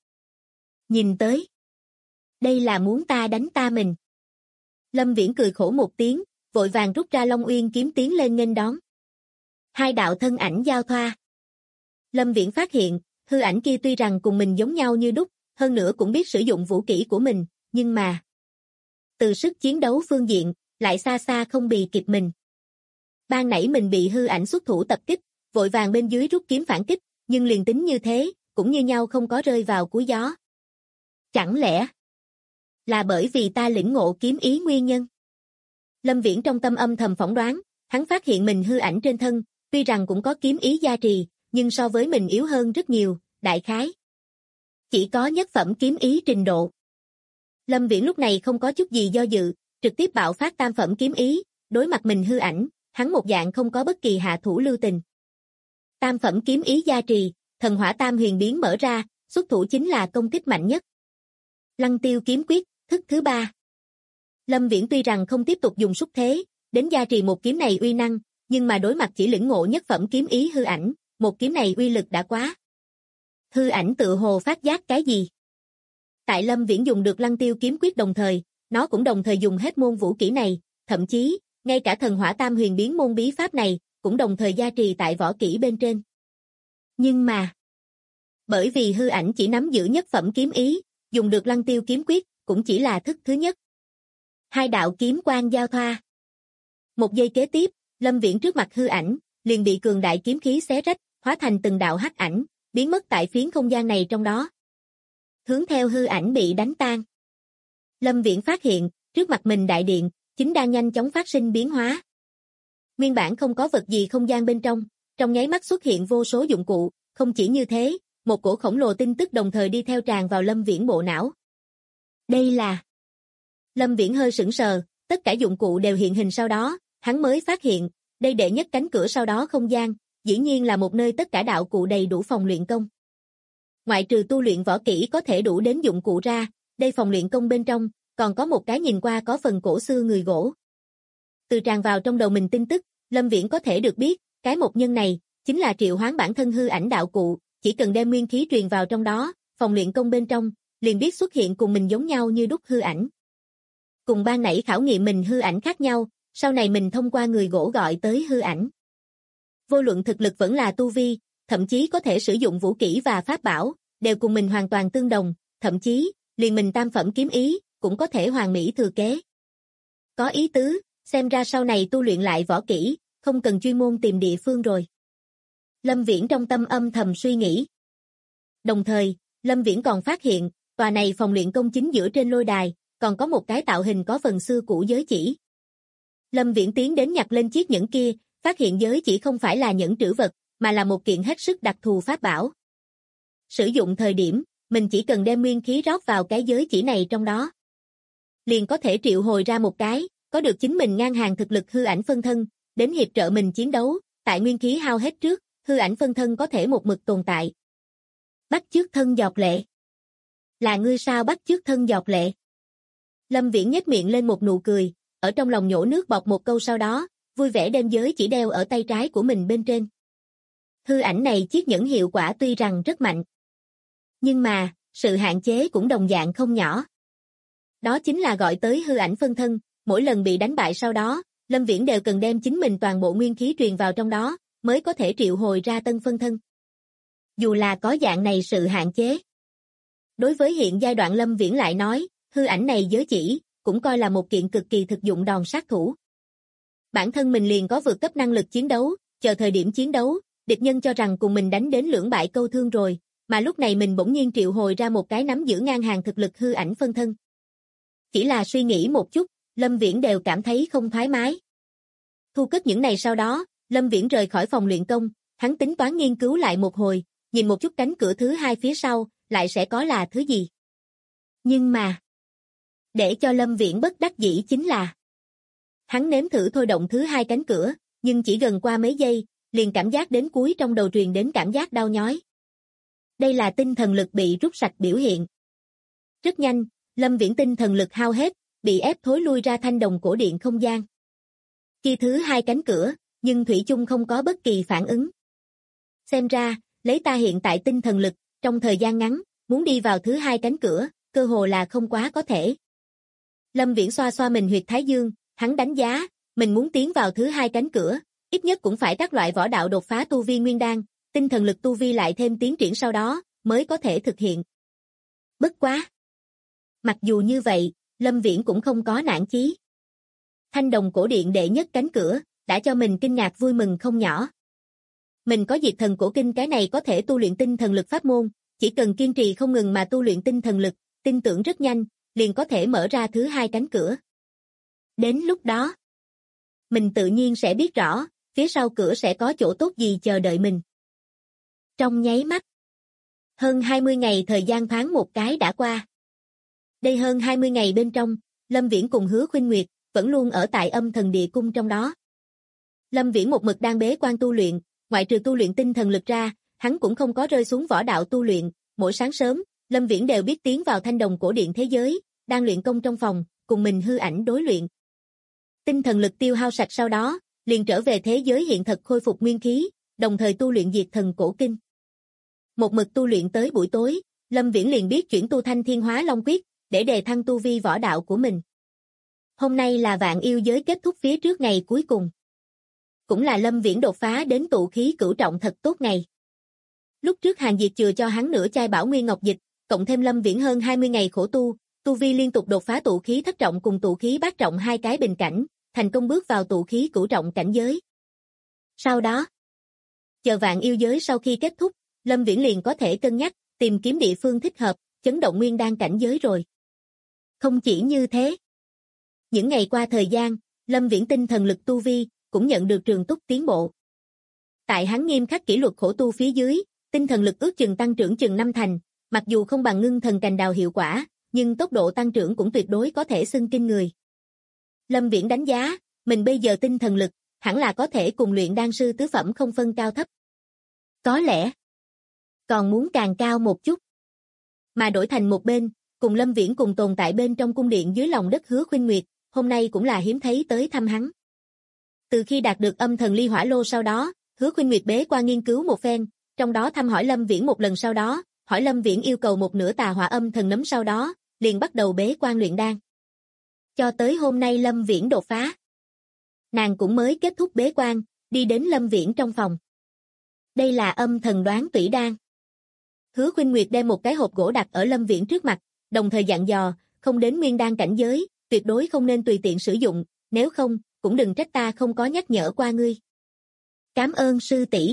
[SPEAKER 2] Nhìn tới. Đây là muốn ta đánh ta mình. Lâm Viễn cười khổ một tiếng, vội vàng rút ra Long Uyên kiếm tiến lên nghênh đón. Hai đạo thân ảnh giao thoa. Lâm Viễn phát hiện, hư ảnh kia tuy rằng cùng mình giống nhau như đúc, hơn nữa cũng biết sử dụng vũ kỹ của mình, nhưng mà từ sức chiến đấu phương diện, lại xa xa không bì kịp mình. Ban nãy mình bị hư ảnh xuất thủ tập kích, vội vàng bên dưới rút kiếm phản kích, nhưng liền tính như thế, cũng như nhau không có rơi vào cuối gió. Chẳng lẽ là bởi vì ta lĩnh ngộ kiếm ý nguyên nhân? Lâm Viễn trong tâm âm thầm phỏng đoán, hắn phát hiện mình hư ảnh trên thân, tuy rằng cũng có kiếm ý gia trì, nhưng so với mình yếu hơn rất nhiều, đại khái chỉ có nhất phẩm kiếm ý trình độ. Lâm Viễn lúc này không có chút gì do dự, trực tiếp bạo phát tam phẩm kiếm ý, đối mặt mình hư ảnh, hắn một dạng không có bất kỳ hạ thủ lưu tình. Tam phẩm kiếm ý gia trì, thần hỏa tam huyền biến mở ra, xuất thủ chính là công kích mạnh nhất. Lăng tiêu kiếm quyết, thức thứ 3. Lâm Viễn tuy rằng không tiếp tục dùng xúc thế, đến gia trì một kiếm này uy năng, nhưng mà đối mặt chỉ lĩnh ngộ nhất phẩm kiếm ý hư ảnh, một kiếm này uy lực đã quá. Hư ảnh tự hồ phát giác cái gì? Tại Lâm Viễn dùng được lăng tiêu kiếm quyết đồng thời, nó cũng đồng thời dùng hết môn vũ kỹ này, thậm chí, ngay cả thần hỏa tam huyền biến môn bí pháp này, cũng đồng thời gia trì tại võ kỹ bên trên. Nhưng mà, bởi vì hư ảnh chỉ nắm giữ nhất phẩm kiếm ý, dùng được lăng tiêu kiếm quyết, cũng chỉ là thức thứ nhất. Hai đạo kiếm quang giao thoa. Một giây kế tiếp, Lâm Viễn trước mặt hư ảnh, liền bị cường đại kiếm khí xé rách, hóa thành từng đạo hắc ảnh, biến mất tại phiến không gian này trong đó. Hướng theo hư ảnh bị đánh tan. Lâm Viễn phát hiện, trước mặt mình đại điện, chính đang nhanh chóng phát sinh biến hóa. Nguyên bản không có vật gì không gian bên trong nháy mắt xuất hiện vô số dụng cụ, không chỉ như thế, một cổ khổng lồ tin tức đồng thời đi theo tràn vào Lâm Viễn bộ não. Đây là... Lâm Viễn hơi sững sờ, tất cả dụng cụ đều hiện hình sau đó, hắn mới phát hiện, đây đệ nhất cánh cửa sau đó không gian, dĩ nhiên là một nơi tất cả đạo cụ đầy đủ phòng luyện công. Ngoại trừ tu luyện võ kỹ có thể đủ đến dụng cụ ra, đây phòng luyện công bên trong, còn có một cái nhìn qua có phần cổ xưa người gỗ. Từ tràn vào trong đầu mình tin tức, Lâm Viễn có thể được biết, cái một nhân này, chính là triệu hoán bản thân hư ảnh đạo cụ, chỉ cần đem nguyên khí truyền vào trong đó, phòng luyện công bên trong, liền biết xuất hiện cùng mình giống nhau như đúc hư ảnh. Cùng ban nãy khảo nghiệm mình hư ảnh khác nhau, sau này mình thông qua người gỗ gọi tới hư ảnh. Vô luận thực lực vẫn là tu vi, thậm chí có thể sử dụng vũ kỹ và pháp bảo, đều cùng mình hoàn toàn tương đồng, thậm chí, liền mình tam phẩm kiếm ý, cũng có thể hoàn mỹ thừa kế. Có ý tứ, xem ra sau này tu luyện lại võ kỹ, không cần chuyên môn tìm địa phương rồi. Lâm Viễn trong tâm âm thầm suy nghĩ. Đồng thời, Lâm Viễn còn phát hiện, tòa này phòng luyện công chính giữa trên lôi đài, còn có một cái tạo hình có phần xưa cũ giới chỉ. Lâm Viễn tiến đến nhặt lên chiếc nhẫn kia, phát hiện giới chỉ không phải là nhẫn trữ vật, mà là một kiện hết sức đặc thù pháp bảo. Sử dụng thời điểm, mình chỉ cần đem nguyên khí rót vào cái giới chỉ này trong đó. Liền có thể triệu hồi ra một cái, có được chính mình ngang hàng thực lực hư ảnh phân thân, đến hiệp trợ mình chiến đấu, tại nguyên khí hao hết trước, hư ảnh phân thân có thể một mực tồn tại. Bắt chước thân giọt lệ. Là ngươi sao bắt chước thân giọt lệ? Lâm Viễn nhếch miệng lên một nụ cười, ở trong lòng nhổ nước bọt một câu sau đó, vui vẻ đem giới chỉ đeo ở tay trái của mình bên trên. Hư ảnh này chiếc nhẫn hiệu quả tuy rằng rất mạnh. Nhưng mà, sự hạn chế cũng đồng dạng không nhỏ. Đó chính là gọi tới hư ảnh phân thân, mỗi lần bị đánh bại sau đó, Lâm Viễn đều cần đem chính mình toàn bộ nguyên khí truyền vào trong đó, mới có thể triệu hồi ra tân phân thân. Dù là có dạng này sự hạn chế. Đối với hiện giai đoạn Lâm Viễn lại nói, hư ảnh này giới chỉ, cũng coi là một kiện cực kỳ thực dụng đòn sát thủ. Bản thân mình liền có vượt cấp năng lực chiến đấu, chờ thời điểm chiến đấu, địch nhân cho rằng cùng mình đánh đến lưỡng bại câu thương rồi, mà lúc này mình bỗng nhiên triệu hồi ra một cái nắm giữ ngang hàng thực lực hư ảnh phân thân. Chỉ là suy nghĩ một chút, Lâm Viễn đều cảm thấy không thoải mái. Thu cất những này sau đó, Lâm Viễn rời khỏi phòng luyện công, hắn tính toán nghiên cứu lại một hồi, nhìn một chút cánh cửa thứ 2 phía sau, lại sẽ có là thứ gì. Nhưng mà, để cho Lâm Viễn bất đắc dĩ chính là, hắn nếm thử thôi động thứ 2 cánh cửa, nhưng chỉ gần qua mấy giây, liền cảm giác đến cuối trong đầu truyền đến cảm giác đau nhói. Đây là tinh thần lực bị rút sạch biểu hiện. Rất nhanh, Lâm Viễn tinh thần lực hao hết, bị ép thối lui ra thanh đồng cổ điện không gian. Kia thứ 2 cánh cửa, nhưng thủy chung không có bất kỳ phản ứng. Xem ra, lấy ta hiện tại tinh thần lực, trong thời gian ngắn, muốn đi vào thứ 2 cánh cửa, cơ hồ là không quá có thể. Lâm Viễn xoa xoa mình huyệt thái dương, hắn đánh giá, mình muốn tiến vào thứ 2 cánh cửa, ít nhất cũng phải các loại võ đạo đột phá tu vi nguyên đan, tinh thần lực tu vi lại thêm tiến triển sau đó, mới có thể thực hiện. Bất quá. Mặc dù như vậy, Lâm Viễn cũng không có nản chí. Thanh đồng cổ điện đệ nhất cánh cửa, đã cho mình kinh ngạc vui mừng không nhỏ. mình có diệt thần cổ kinh, cái này có thể tu luyện tinh thần lực pháp môn, chỉ cần kiên trì không ngừng mà tu luyện tinh thần lực, tin tưởng rất nhanh, liền có thể mở ra thứ hai cánh cửa. Đến lúc đó, mình tự nhiên sẽ biết rõ, phía sau cửa sẽ có chỗ tốt gì chờ đợi mình. Trong nháy mắt, hơn 20 ngày thời gian thoáng một cái đã qua. Đây hơn 20 ngày bên trong, Lâm Viễn cùng Hứa Khuynh Nguyệt vẫn luôn ở tại Âm Thần Địa Cung trong đó. Lâm Viễn một mực đang bế quan tu luyện, ngoại trừ tu luyện tinh thần lực ra, hắn cũng không có rơi xuống võ đạo tu luyện, mỗi sáng sớm, Lâm Viễn đều biết tiến vào Thanh Đồng cổ điện thế giới, đang luyện công trong phòng, cùng mình hư ảnh đối luyện. Tinh thần lực tiêu hao sạch sau đó, liền trở về thế giới hiện thực khôi phục nguyên khí, đồng thời tu luyện diệt thần cổ kinh. Một mực tu luyện tới buổi tối, Lâm Viễn liền biết chuyển tu Thanh Thiên Hóa Long Quyết, để đề thăng tu vi võ đạo của mình. Hôm nay là Vạn Yêu Giới kết thúc phía trước ngày cuối cùng. Cũng là Lâm Viễn đột phá đến tụ khí cửu trọng thật tốt ngày. Lúc trước Hàn Diệt chừa cho hắn nửa chai Bảo Nguyên Ngọc Dịch, cộng thêm Lâm Viễn hơn 20 ngày khổ tu vi liên tục đột phá tụ khí thất trọng cùng tụ khí bát trọng hai cái bình cảnh, thành công bước vào tụ khí cửu trọng cảnh giới. Sau đó, chờ Vạn Yêu Giới sau khi kết thúc, Lâm Viễn liền có thể cân nhắc, tìm kiếm địa phương thích hợp, chấn động nguyên đan cảnh giới rồi. Không chỉ như thế. Những ngày qua thời gian, Lâm Viễn tinh thần lực tu vi, cũng nhận được trường túc tiến bộ. Tại hắn nghiêm khắc kỷ luật khổ tu phía dưới, tinh thần lực ước chừng tăng trưởng chừng 5 thành, mặc dù không bằng ngưng thần cành đào hiệu quả, nhưng tốc độ tăng trưởng cũng tuyệt đối có thể xưng kinh người. Lâm Viễn đánh giá, mình bây giờ tinh thần lực, hẳn là có thể cùng luyện đan sư tứ phẩm không phân cao thấp. Có lẽ, còn muốn càng cao một chút. Mà đổi thành một bên, cùng Lâm Viễn cùng tồn tại bên trong cung điện dưới lòng đất Hứa Khuynh Nguyệt, hôm nay cũng là hiếm thấy tới thăm hắn. Từ khi đạt được âm thần ly hỏa lô sau đó, Hứa Khuynh Nguyệt bế qua nghiên cứu một phen, trong đó thăm hỏi Lâm Viễn một lần sau đó, hỏi Lâm Viễn yêu cầu một nửa tà hỏa âm thần nấm sau đó, liền bắt đầu bế quan luyện đan. Cho tới hôm nay Lâm Viễn đột phá. Nàng cũng mới kết thúc bế quan, đi đến Lâm Viễn trong phòng. Đây là âm thần đoán tủy đan. Hứa Khuynh Nguyệt đem một cái hộp gỗ đặt ở Lâm Viễn trước mặt, đồng thời dặn dò, không đến nguyên đan cảnh giới, tuyệt đối không nên tùy tiện sử dụng, nếu không, cũng đừng trách ta không có nhắc nhở qua ngươi. Cảm ơn sư tỷ.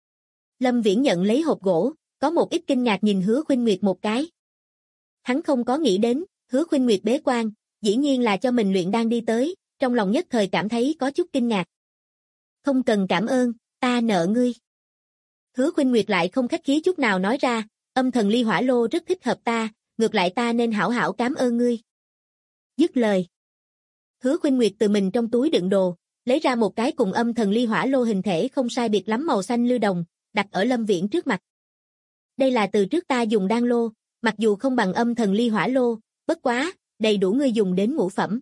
[SPEAKER 2] Lâm Viễn nhận lấy hộp gỗ, có một ít kinh ngạc nhìn Hứa Khuynh Nguyệt một cái. Hắn không có nghĩ đến, Hứa Khuynh Nguyệt bế quan, dĩ nhiên là cho mình luyện đan đi tới, trong lòng nhất thời cảm thấy có chút kinh ngạc. Không cần cảm ơn, ta nợ ngươi. Hứa Khuynh Nguyệt lại không khách khí chút nào nói ra, âm thần ly hỏa lô rất thích hợp ta, ngược lại ta nên hảo hảo cảm ơn ngươi. Dứt lời. Hứa Khuynh Nguyệt từ mình trong túi đựng đồ, lấy ra một cái cùng âm thần ly hỏa lô hình thể không sai biệt lắm màu xanh lưu đồng, đặt ở Lâm Viễn trước mặt. Đây là từ trước ta dùng đan lô, mặc dù không bằng âm thần ly hỏa lô, bất quá, đầy đủ ngươi dùng đến ngũ phẩm.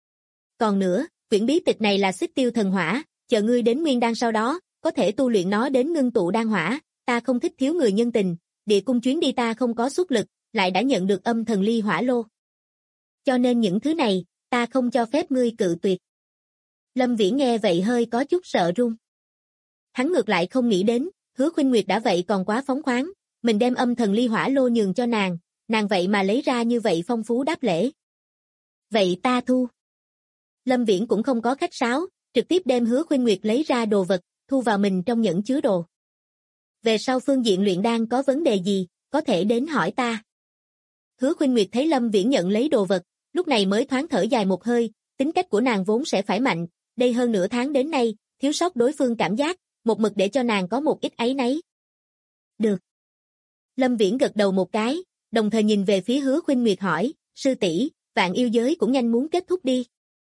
[SPEAKER 2] Còn nữa, quyển bí tịch này là xích tiêu thần hỏa, chờ ngươi đến nguyên đan sau đó, có thể tu luyện nó đến ngưng tụ đan hỏa, ta không thích thiếu người nhân tình, địa cung chuyến đi ta không có xuất lực, lại đã nhận được âm thần ly hỏa lô. Cho nên những thứ này, ta không cho phép ngươi cự tuyệt. Lâm Viễn nghe vậy hơi có chút sợ run. Hắn ngược lại không nghĩ đến, Hứa Khuynh Nguyệt đã vậy còn quá phóng khoáng, mình đem âm thần ly hỏa lô nhường cho nàng vậy mà lấy ra như vậy phong phú đáp lễ. Vậy ta thu. Lâm Viễn cũng không có khách sáo, trực tiếp đem Hứa Khuynh Nguyệt lấy ra đồ vật, thu vào mình trong nhẫn chứa đồ. Về sau phương diện luyện đan có vấn đề gì, có thể đến hỏi ta. Hứa Khuynh Nguyệt thấy Lâm Viễn nhận lấy đồ vật, lúc này mới thoáng thở dài một hơi, tính cách của nàng vốn sẽ phải mạnh, đây hơn nửa tháng đến nay, thiếu sót đối phương cảm giác, một mực để cho nàng có một ít áy náy. Được. Lâm Viễn gật đầu một cái, đồng thời nhìn về phía Hứa Khuynh Nguyệt hỏi, sư tỷ, Vạn Yêu Giới cũng nhanh muốn kết thúc đi.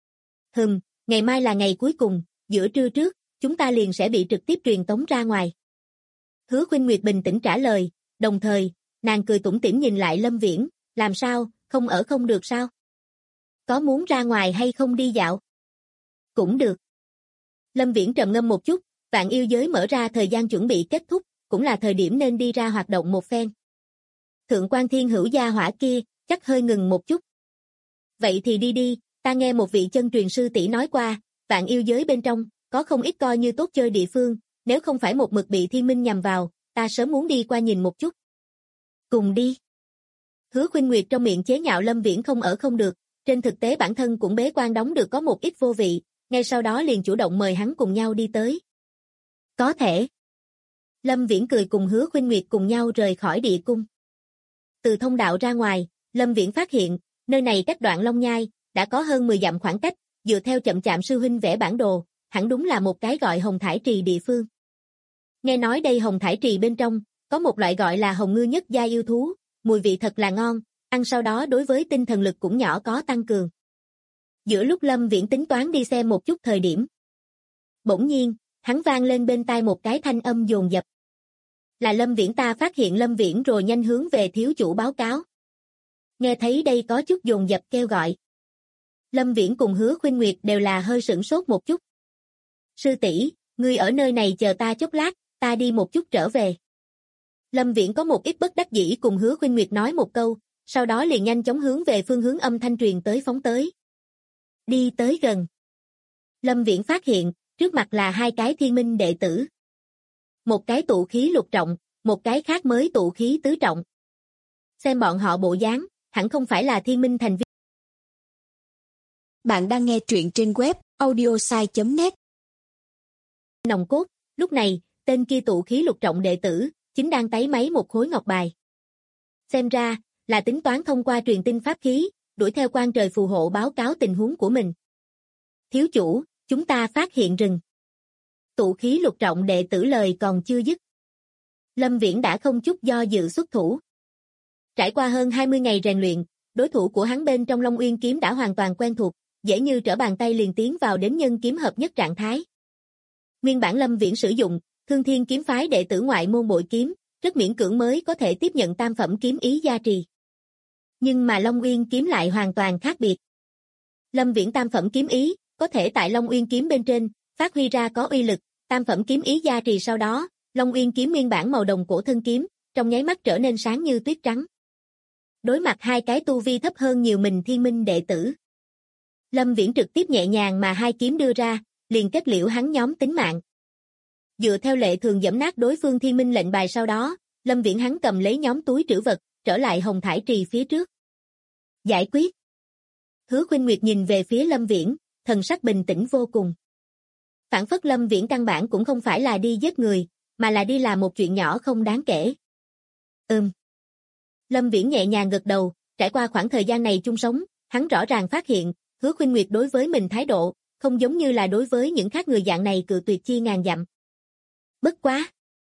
[SPEAKER 2] Ngày mai là ngày cuối cùng, giữa trưa trước, chúng ta liền sẽ bị trực tiếp truyền tống ra ngoài. Hứa Khuynh Nguyệt bình tĩnh trả lời, đồng thời, nàng cười tủm tỉm nhìn lại Lâm Viễn, làm sao, không ở không được sao? Có muốn ra ngoài hay không đi dạo? Cũng được. Lâm Viễn trầm ngâm một chút, Vạn Yêu Giới mở ra thời gian chuẩn bị kết thúc, cũng là thời điểm nên đi ra hoạt động một phen. Thượng quan Thiên Hữu gia hỏa kia, chắc hơi ngừng một chút. Vậy thì đi đi, ta nghe một vị chân truyền sư tỷ nói qua, Vạn Yêu Giới bên trong, có không ít coi như tốt chơi địa phương, nếu không phải một mực bị Thiên Minh nhằm vào, ta sớm muốn đi qua nhìn một chút. Cùng đi. Hứa Khuynh Nguyệt trong miệng chế nhạo Lâm Viễn không ở không được, trên thực tế bản thân cũng bế quan đóng được có một ít vô vị, ngay sau đó liền chủ động mời hắn cùng nhau đi tới. Có thể. Lâm Viễn cười cùng Hứa Khuynh Nguyệt cùng nhau rời khỏi địa cung. Từ thông đạo ra ngoài, Lâm Viễn phát hiện, nơi này cách Đoạn Long Nhai, đã có hơn 10 dặm khoảng cách, dựa theo Chậm Chạm sư huynh vẽ bản đồ, hẳn đúng là một cái gọi Hồng Thải Trì địa phương. Nghe nói đây Hồng Thải Trì bên trong, có một loại gọi là hồng ngư nhất gia yêu thú, mùi vị thật là ngon, ăn sau đó đối với tinh thần lực cũng nhỏ có tăng cường. Giữa lúc Lâm Viễn tính toán đi xem một chút thời điểm. Bỗng nhiên, hắn vang lên bên tai một cái thanh âm dồn dập. Là Lâm Viễn, ta phát hiện Lâm Viễn rồi nhanh hướng về thiếu chủ báo cáo. Nghe thấy đây có chút dồn dập kêu gọi. Lâm Viễn cùng Hứa Khuynh Nguyệt đều là hơi sửng sốt một chút. Sư tỷ, ngươi ở nơi này chờ ta chốc lát, ta đi một chút trở về. Lâm Viễn có một ít bất đắc dĩ cùng Hứa Khuynh Nguyệt nói một câu, sau đó liền nhanh chóng hướng về phương hướng âm thanh truyền tới phóng tới. Đi tới gần. Lâm Viễn phát hiện, trước mặt là hai cái thiên minh đệ tử. Một cái tụ khí lục trọng, một cái khác mới tụ khí tứ trọng. Xem bọn họ bộ dáng, hẳn không phải là thiên minh thành viên.
[SPEAKER 3] Bạn đang nghe truyện trên web audiosai.net.
[SPEAKER 2] Nòng cốt, lúc này, tên kia tụ khí lục trọng đệ tử, chính đang táy máy một khối ngọc bài. Xem ra, là tính toán thông qua truyền tin pháp khí, đuổi theo quan trời phù hộ báo cáo tình huống của mình. Thiếu chủ, chúng ta phát hiện rừng. Tụ khí lục trọng đệ tử lời còn chưa dứt. Lâm Viễn đã không chút do dự xuất thủ. Trải qua hơn 20 ngày rèn luyện, đối thủ của hắn bên trong Long Uyên kiếm đã hoàn toàn quen thuộc, dễ như trở bàn tay liền tiến vào đến nhân kiếm hợp nhất trạng thái. Nguyên bản Lâm Viễn sử dụng, Thương Thiên kiếm phái đệ tử ngoại môn bội kiếm, rất miễn cưỡng mới có thể tiếp nhận tam phẩm kiếm ý gia trì. Nhưng mà Long Uyên kiếm lại hoàn toàn khác biệt. Lâm Viễn tam phẩm kiếm ý, có thể tại Long Uyên kiếm bên trên, phát huy ra có uy lực, tam phẩm kiếm ý gia trì sau đó, Long Uyên kiếm nguyên bản màu đồng cổ thân kiếm, trong nháy mắt trở nên sáng như tuyết trắng. Đối mặt hai cái tu vi thấp hơn nhiều mình thiên minh đệ tử. Lâm Viễn trực tiếp nhẹ nhàng mà hai kiếm đưa ra, liền kết liễu hắn nhóm tính mạng. Dựa theo lệ thường giẫm nát đối phương thiên minh lệnh bài sau đó, Lâm Viễn hắn cầm lấy nhóm túi trữ vật, trở lại Hồng Thải Trì phía trước. Giải quyết. Hứa Khuynh Nguyệt nhìn về phía Lâm Viễn, thần sắc bình tĩnh vô cùng. Phản phất Lâm Viễn căn bản cũng không phải là đi giết người, mà là đi làm một chuyện nhỏ không đáng kể. Lâm Viễn nhẹ nhàng gật đầu, trải qua khoảng thời gian này chung sống, hắn rõ ràng phát hiện, Hứa Khuynh Nguyệt đối với mình thái độ, không giống như là đối với những khác người dạng này cự tuyệt chi ngàn dặm. Bất quá.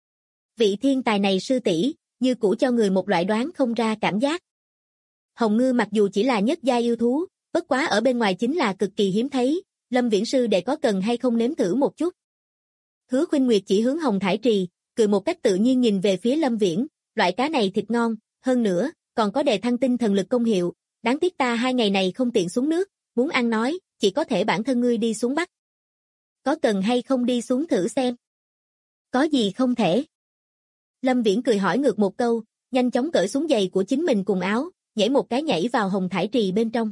[SPEAKER 2] Vị thiên tài này sư tỷ, như cũ cho người một loại đoán không ra cảm giác. Hồng ngư mặc dù chỉ là nhất gia yêu thú, bất quá ở bên ngoài chính là cực kỳ hiếm thấy, Lâm Viễn sư đệ có cần hay không nếm thử một chút. Hứa Khuynh Nguyệt chỉ hướng Hồng Thải Trì, cười một cách tự nhiên nhìn về phía Lâm Viễn, loại cá này thịt ngon, hơn nữa, còn có đề thăng tinh thần lực công hiệu, đáng tiếc ta 2 ngày này không tiện xuống nước, muốn ăn nói, chỉ có thể bản thân ngươi đi xuống bắt. Có cần hay không đi xuống thử xem? Có gì không thể? Lâm Viễn cười hỏi ngược một câu, nhanh chóng cởi xuống giày của chính mình cùng áo, nhảy một cái nhảy vào Hồng Thải Trì bên trong.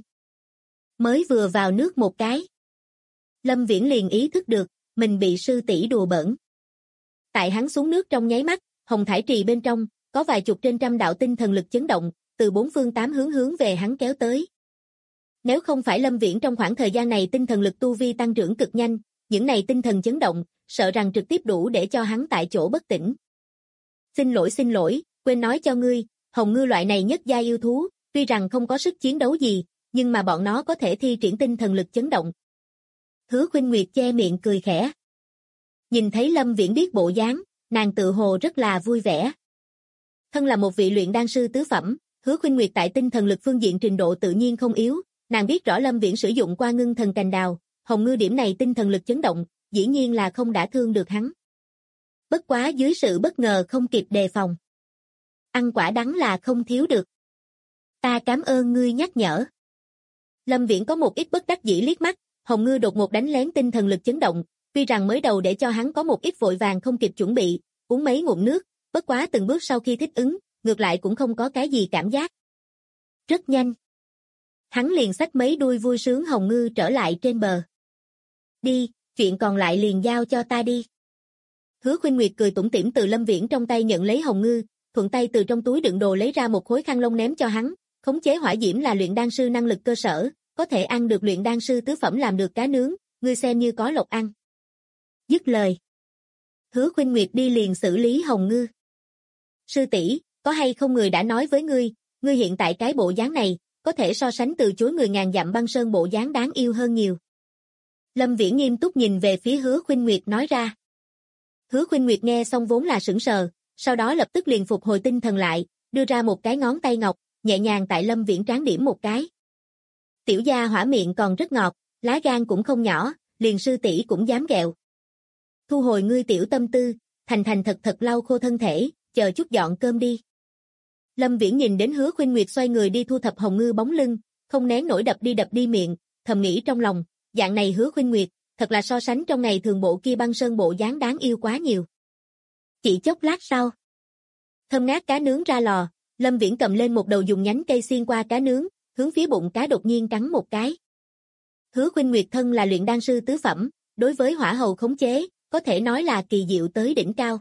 [SPEAKER 2] Mới vừa vào nước một cái. Lâm Viễn liền ý thức được, mình bị sư tỷ đùa bỡn. Tại hắn xuống nước trong nháy mắt, Hồng Thải Trì bên trong, có vài chục trên trăm đạo tinh thần lực chấn động, từ 4 phương 8 hướng về hắn kéo tới. Nếu không phải Lâm Viễn trong khoảng thời gian này tinh thần lực tu vi tăng trưởng cực nhanh, những này tinh thần chấn động, sợ rằng trực tiếp đủ để cho hắn tại chỗ bất tỉnh. Xin lỗi, quên nói cho ngươi, hồng ngư loại này nhất gia yêu thú, tuy rằng không có sức chiến đấu gì, nhưng mà bọn nó có thể thi triển tinh thần lực chấn động. Hứa Khuynh Nguyệt che miệng cười khẽ. Nhìn thấy Lâm Viễn biết bộ dáng, nàng tự hồ rất là vui vẻ. Thân là một vị luyện đan sư tứ phẩm, Hứa Khuynh Nguyệt tại tinh thần lực phương diện trình độ tự nhiên không yếu, nàng biết rõ Lâm Viễn sử dụng qua ngưng thần cành đào, hồng ngư điểm này tinh thần lực chấn động, dĩ nhiên là không đả thương được hắn. Bất quá dưới sự bất ngờ không kịp đề phòng. Ăn quả đắng là không thiếu được. Ta cảm ơn ngươi nhắc nhở. Lâm Viễn có một ít bất đắc dĩ liếc mắt, hồng ngư đột ngột đánh lén tinh thần lực chấn động, tuy rằng mới đầu để cho hắn có một ít vội vàng không kịp chuẩn bị, uống mấy ngụm nước, bất quá từng bước sau khi thích ứng, ngược lại cũng không có cái gì cảm giác. Rất nhanh. Hắn liền xách mấy đuôi vui sướng hồng ngư trở lại trên bờ. Đi, chuyện còn lại liền giao cho ta đi. Hứa Khuynh Nguyệt cười tủm tỉm từ Lâm Viễn trong tay nhận lấy hồng ngư, thuận tay từ trong túi đựng đồ lấy ra một khối khăn lông ném cho hắn, khống chế hỏa diễm là luyện đan sư năng lực cơ sở, có thể ăn được luyện đan sư tứ phẩm làm được cá nướng, ngươi xem như có lộc ăn. Dứt lời. Hứa Khuynh Nguyệt đi liền xử lý Hồng Ngư. Sư tỷ, có hay không người đã nói với ngươi, ngươi hiện tại cái bộ dáng này, có thể so sánh từ chối người ngàn dặm băng sơn bộ dáng đáng yêu hơn nhiều. Lâm Viễn nghiêm túc nhìn về phía Hứa Khuynh Nguyệt nói ra. Hứa Khuynh Nguyệt nghe xong vốn là sững sờ, sau đó lập tức liền phục hồi tinh thần lại, đưa ra một cái ngón tay ngọc, nhẹ nhàng tại Lâm Viễn trán điểm một cái. Tiểu gia hỏa miệng còn rất ngọt, lá gan cũng không nhỏ, liền sư tỷ cũng dám ghẹo. Thu hồi ngươi tiểu tâm tư, thành thành thật thật lau khô thân thể, chờ chút dọn cơm đi. Lâm Viễn nhìn đến Hứa Khuynh Nguyệt xoay người đi thu thập Hồng Ngư bóng lưng, không nén nổi đập đi miệng, thầm nghĩ trong lòng, dạng này Hứa Khuynh Nguyệt, thật là so sánh trong ngày thường bộ kia băng sơn bộ dáng đáng yêu quá nhiều. Chỉ chốc lát sau, thơm ngát cá nướng ra lò, Lâm Viễn cầm lên một đầu dùng nhánh cây xiên qua cá nướng, hướng phía bụng cá đột nhiên cắn một cái. Hứa Khuynh Nguyệt thân là luyện đan sư tứ phẩm, đối với hỏa hầu khống chế, có thể nói là kỳ diệu tới đỉnh cao.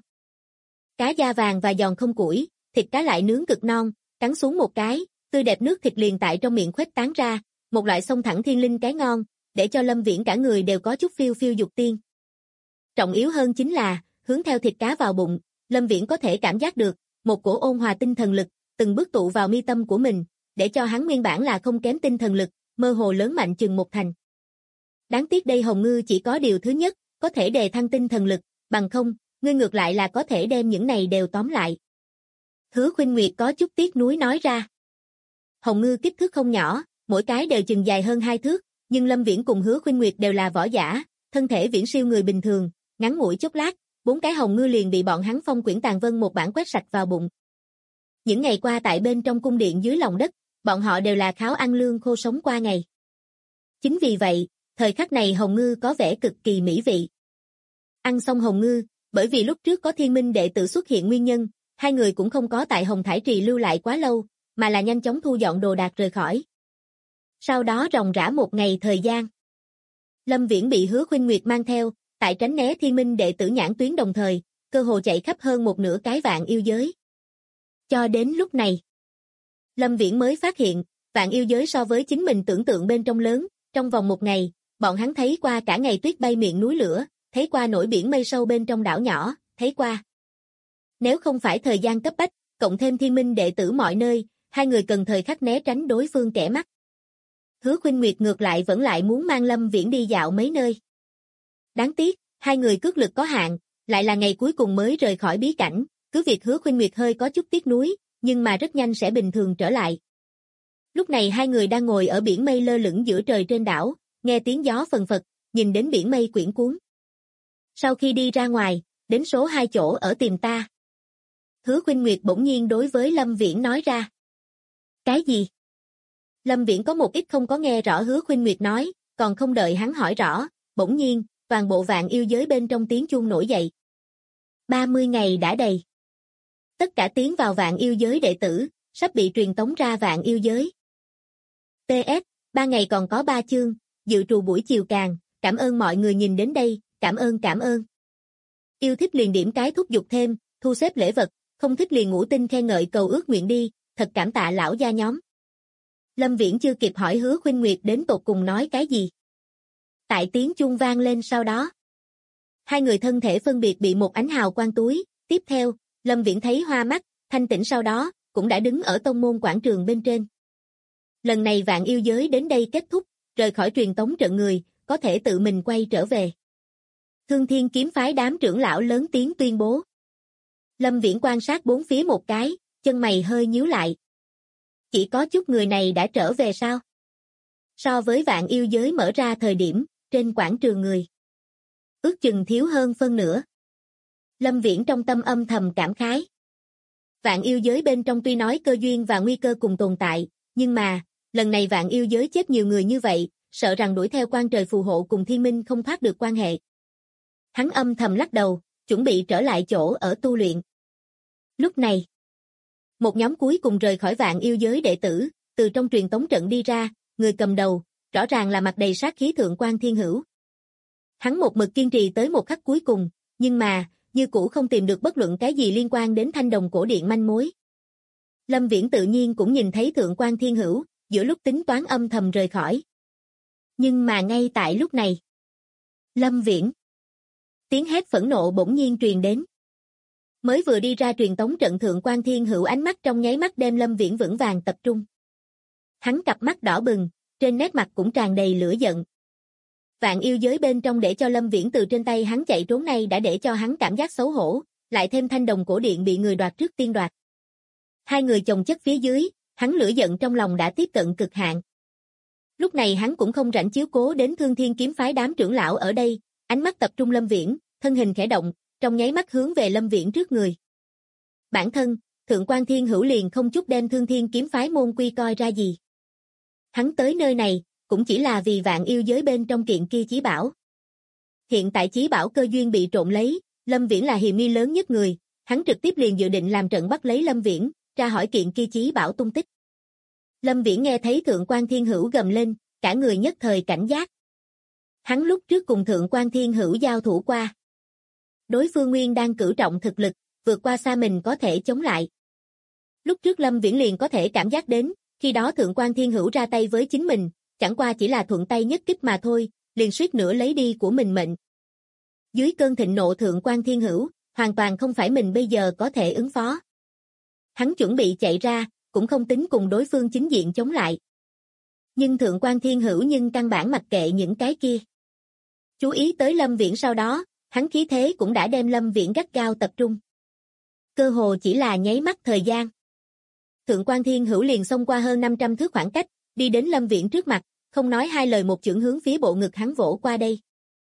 [SPEAKER 2] Cá da vàng và giòn không củi, thịt cá lại nướng cực non, cắn xuống một cái, tươi đẹp nước thịt liền tại trong miệng khuếch tán ra, một loại xông thẳng thiên linh cái ngon, để cho Lâm Viễn cả người đều có chút phiêu phiêu dục tiên. Trọng yếu hơn chính là, hướng theo thịt cá vào bụng, Lâm Viễn có thể cảm giác được, một cổ ôn hòa tinh thần lực, từng bước tụ vào mi tâm của mình, để cho hắn nguyên bản là không kém tinh thần lực, mơ hồ lớn mạnh chừng một thành. Đáng tiếc đây Hồng Ngư chỉ có điều thứ nhất, có thể đề thăng tinh thần lực, bằng không, ngươi ngược lại là có thể đem những này đều tóm lại. Hứa Khuynh Nguyệt có chút tiếc nuối nói ra. Hồng Ngư kích thước không nhỏ, mỗi cái đều chừng dài hơn 2 thước, nhưng Lâm Viễn cùng Hứa Khuynh Nguyệt đều là võ giả, thân thể viễn siêu người bình thường, ngắn ngủi chốc lát, 4 cái Hồng Ngư liền bị bọn hắn Phong Quyển Tàn Vân một bản quét sạch vào bụng. Những ngày qua tại bên trong cung điện dưới lòng đất, bọn họ đều là kháo ăn lương khô sống qua ngày. Chính vì vậy, thời khắc này Hồng Ngư có vẻ cực kỳ mỹ vị. Ăn xong Hồng Ngư, bởi vì lúc trước có Thiên Minh đệ tử xuất hiện nguyên nhân, hai người cũng không có tại Hồng Thải Trì lưu lại quá lâu, mà là nhanh chóng thu dọn đồ đạc rời khỏi. Sau đó ròng rã một ngày thời gian, Lâm Viễn bị Hứa Khuynh Nguyệt mang theo, tại tránh né Thiên Minh đệ tử nhãn tuyến đồng thời, cơ hồ chạy khắp hơn một nửa cái Vạn Yêu Giới. Cho đến lúc này, Lâm Viễn mới phát hiện, Vạn Yêu Giới so với chính mình tưởng tượng bên trong lớn, trong vòng một ngày, bọn hắn thấy qua cả ngày tuyết bay miệng núi lửa, thấy qua nổi biển mây sâu bên trong đảo nhỏ, thấy qua. Nếu không phải thời gian cấp bách, cộng thêm Thiên Minh đệ tử mọi nơi, hai người cần thời khắc né tránh đối phương kẻ mắt. Hứa Khuynh Nguyệt ngược lại vẫn lại muốn mang Lâm Viễn đi dạo mấy nơi. Đáng tiếc, hai người cước lực có hạn, lại là ngày cuối cùng mới rời khỏi bí cảnh, cứ việc Hứa Khuynh Nguyệt hơi có chút tiếc nuối, nhưng mà rất nhanh sẽ bình thường trở lại. Lúc này hai người đang ngồi ở biển mây lơ lửng giữa trời trên đảo, nghe tiếng gió phần phật, nhìn đến biển mây quyển cuốn. Sau khi đi ra ngoài, đến số 2 chỗ ở tìm ta. Hứa Khuynh Nguyệt bỗng nhiên đối với Lâm Viễn nói ra. Cái gì? Lâm Viễn có một ít không có nghe rõ Hứa Khuynh Nguyệt nói, còn không đợi hắn hỏi rõ, bỗng nhiên, toàn bộ Vạn Yêu Giới bên trong tiếng chuông nổi dậy. 30 ngày đã đầy. Tất cả tiến vào Vạn Yêu Giới đệ tử, sắp bị truyền tống ra Vạn Yêu Giới. PS, 3 ngày còn có 3 chương, dự trù buổi chiều càng, cảm ơn mọi người nhìn đến đây, cảm ơn. Yêu thích liền điểm cái thúc giục thêm, thu xếp lễ vật, không thích liền ngũ tinh khen ngợi cầu ước nguyện đi, thật cảm tạ lão gia nhóm. Lâm Viễn chưa kịp hỏi Hứa Khuynh Nguyệt đến tột cùng nói cái gì. Tại tiếng chuông vang lên sau đó, hai người thân thể phân biệt bị một ánh hào quang túi, tiếp theo, Lâm Viễn thấy hoa mắt, thanh tĩnh sau đó, cũng đã đứng ở tông môn quảng trường bên trên. Lần này Vạn Yêu Giới đến đây kết thúc, rời khỏi truyền tống trận người, có thể tự mình quay trở về. Thương Thiên kiếm phái đám trưởng lão lớn tiếng tuyên bố. Lâm Viễn quan sát bốn phía một cái, chân mày hơi nhíu lại. Chỉ có chút người này đã trở về sao? So với Vạn Yêu Giới mở ra thời điểm, trên quảng trường người, ước chừng thiếu hơn phân nửa. Lâm Viễn trong tâm âm thầm cảm khái. Vạn Yêu Giới bên trong tuy nói cơ duyên và nguy cơ cùng tồn tại, nhưng mà, lần này Vạn Yêu Giới chết nhiều người như vậy, sợ rằng đuổi theo quan trời phù hộ cùng Thiên Minh không thoát được quan hệ. Hắn âm thầm lắc đầu, chuẩn bị trở lại chỗ ở tu luyện. Lúc này, một nhóm cuối cùng rời khỏi Vạn Yêu Giới đệ tử, từ trong truyền tống trận đi ra, người cầm đầu, rõ ràng là mặt đầy sát khí Thượng Quan Thiên Hữu. Hắn một mực kiên trì tới một khắc cuối cùng, nhưng mà, như cũ không tìm được bất luận cái gì liên quan đến Thanh Đồng cổ điện manh mối. Lâm Viễn tự nhiên cũng nhìn thấy Thượng Quan Thiên Hữu, giữa lúc tính toán âm thầm rời khỏi. Nhưng mà ngay tại lúc này, Lâm Viễn Tiếng hét phẫn nộ bỗng nhiên truyền đến. Mới vừa đi ra truyền tống trận Thượng Quan Thiên Hữu ánh mắt trong nháy mắt đem Lâm Viễn vững vàng tập trung. Hắn cặp mắt đỏ bừng, trên nét mặt cũng tràn đầy lửa giận. Vạn yêu giới bên trong để cho Lâm Viễn từ trên tay hắn chạy trốn này đã để cho hắn cảm giác xấu hổ, lại thêm thanh đồng cổ điện bị người đoạt trước tiên đoạt. Hai người chồng chất phía dưới, hắn lửa giận trong lòng đã tiếp cận cực hạn. Lúc này hắn cũng không rảnh chiếu cố đến Thương Thiên kiếm phái đám trưởng lão ở đây, ánh mắt tập trung Lâm Viễn, thân hình khẽ động, trong nháy mắt hướng về Lâm Viễn trước người. Bản thân, Thượng Quan Thiên Hữu liền không chút đem Thương Thiên kiếm phái môn quy coi ra gì. Hắn tới nơi này, cũng chỉ là vì vạn yêu giới bên trong kiện kia chí bảo. Hiện tại chí bảo cơ duyên bị trộn lấy, Lâm Viễn là hiềm nghi lớn nhất người, hắn trực tiếp liền dự định làm trận bắt lấy Lâm Viễn, tra hỏi kiện kia chí bảo tung tích. Lâm Viễn nghe thấy Thượng Quan Thiên Hữu gầm lên, cả người nhất thời cảnh giác. Hắn lúc trước cùng Thượng Quan Thiên Hữu giao thủ qua. Đối phương nguyên đang cửu trọng thực lực, vượt qua xa mình có thể chống lại. Lúc trước Lâm Viễn liền có thể cảm giác đến, khi đó Thượng Quan Thiên Hữu ra tay với chính mình, chẳng qua chỉ là thuận tay nhất kích mà thôi, liền suýt nữa lấy đi của mình mệnh. Dưới cơn thịnh nộ Thượng Quan Thiên Hữu, hoàn toàn không phải mình bây giờ có thể ứng phó. Hắn chuẩn bị chạy ra, cũng không tính cùng đối phương chính diện chống lại. Nhưng Thượng Quan Thiên Hữu nhưng căn bản mặc kệ những cái kia. Chú ý tới Lâm Viễn sau đó, hắn khí thế cũng đã đem Lâm Viễn gắt gao tập trung. Cơ hồ chỉ là nháy mắt thời gian. Thượng Quan Thiên Hữu liền xông qua hơn 500 thước khoảng cách, đi đến Lâm Viễn trước mặt, không nói hai lời một chưởng hướng phía bộ ngực hắn vỗ qua đây.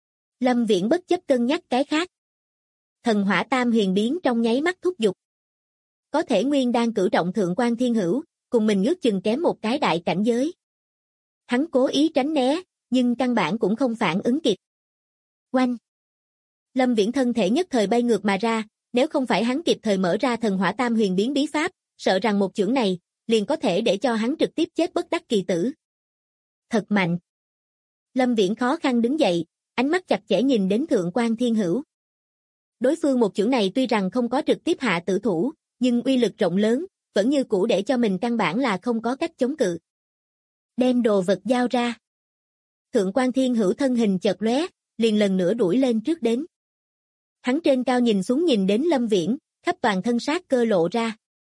[SPEAKER 2] Lâm Viễn bất chấp cân nhắc cái khác. Thần hỏa tam huyền biến trong nháy mắt thúc giục. Có thể nguyên đang cử trọng Thượng Quan Thiên Hữu, cùng mình ước chừng kém một cái đại cảnh giới. Hắn cố ý tránh né, nhưng căn bản cũng không phản ứng kịp. Oanh! Lâm Viễn thân thể nhất thời bay ngược mà ra, nếu không phải hắn kịp thời mở ra thần hỏa tam huyền biến bí pháp, sợ rằng một chưởng này, liền có thể để cho hắn trực tiếp chết bất đắc kỳ tử. Thật mạnh! Lâm Viễn khó khăn đứng dậy, ánh mắt chặt chẽ nhìn đến Thượng Quan Thiên Hữu. Đối phương một chưởng này tuy rằng không có trực tiếp hạ tử thủ, nhưng uy lực rộng lớn, vẫn như cũ để cho mình căn bản là không có cách chống cự. Đem đồ vật giao ra. Thượng Quan Thiên Hữu thân hình chợt lóe, liền lần nữa đuổi lên trước đến. Hắn trên cao nhìn xuống nhìn đến Lâm Viễn, khắp toàn thân sát cơ lộ ra.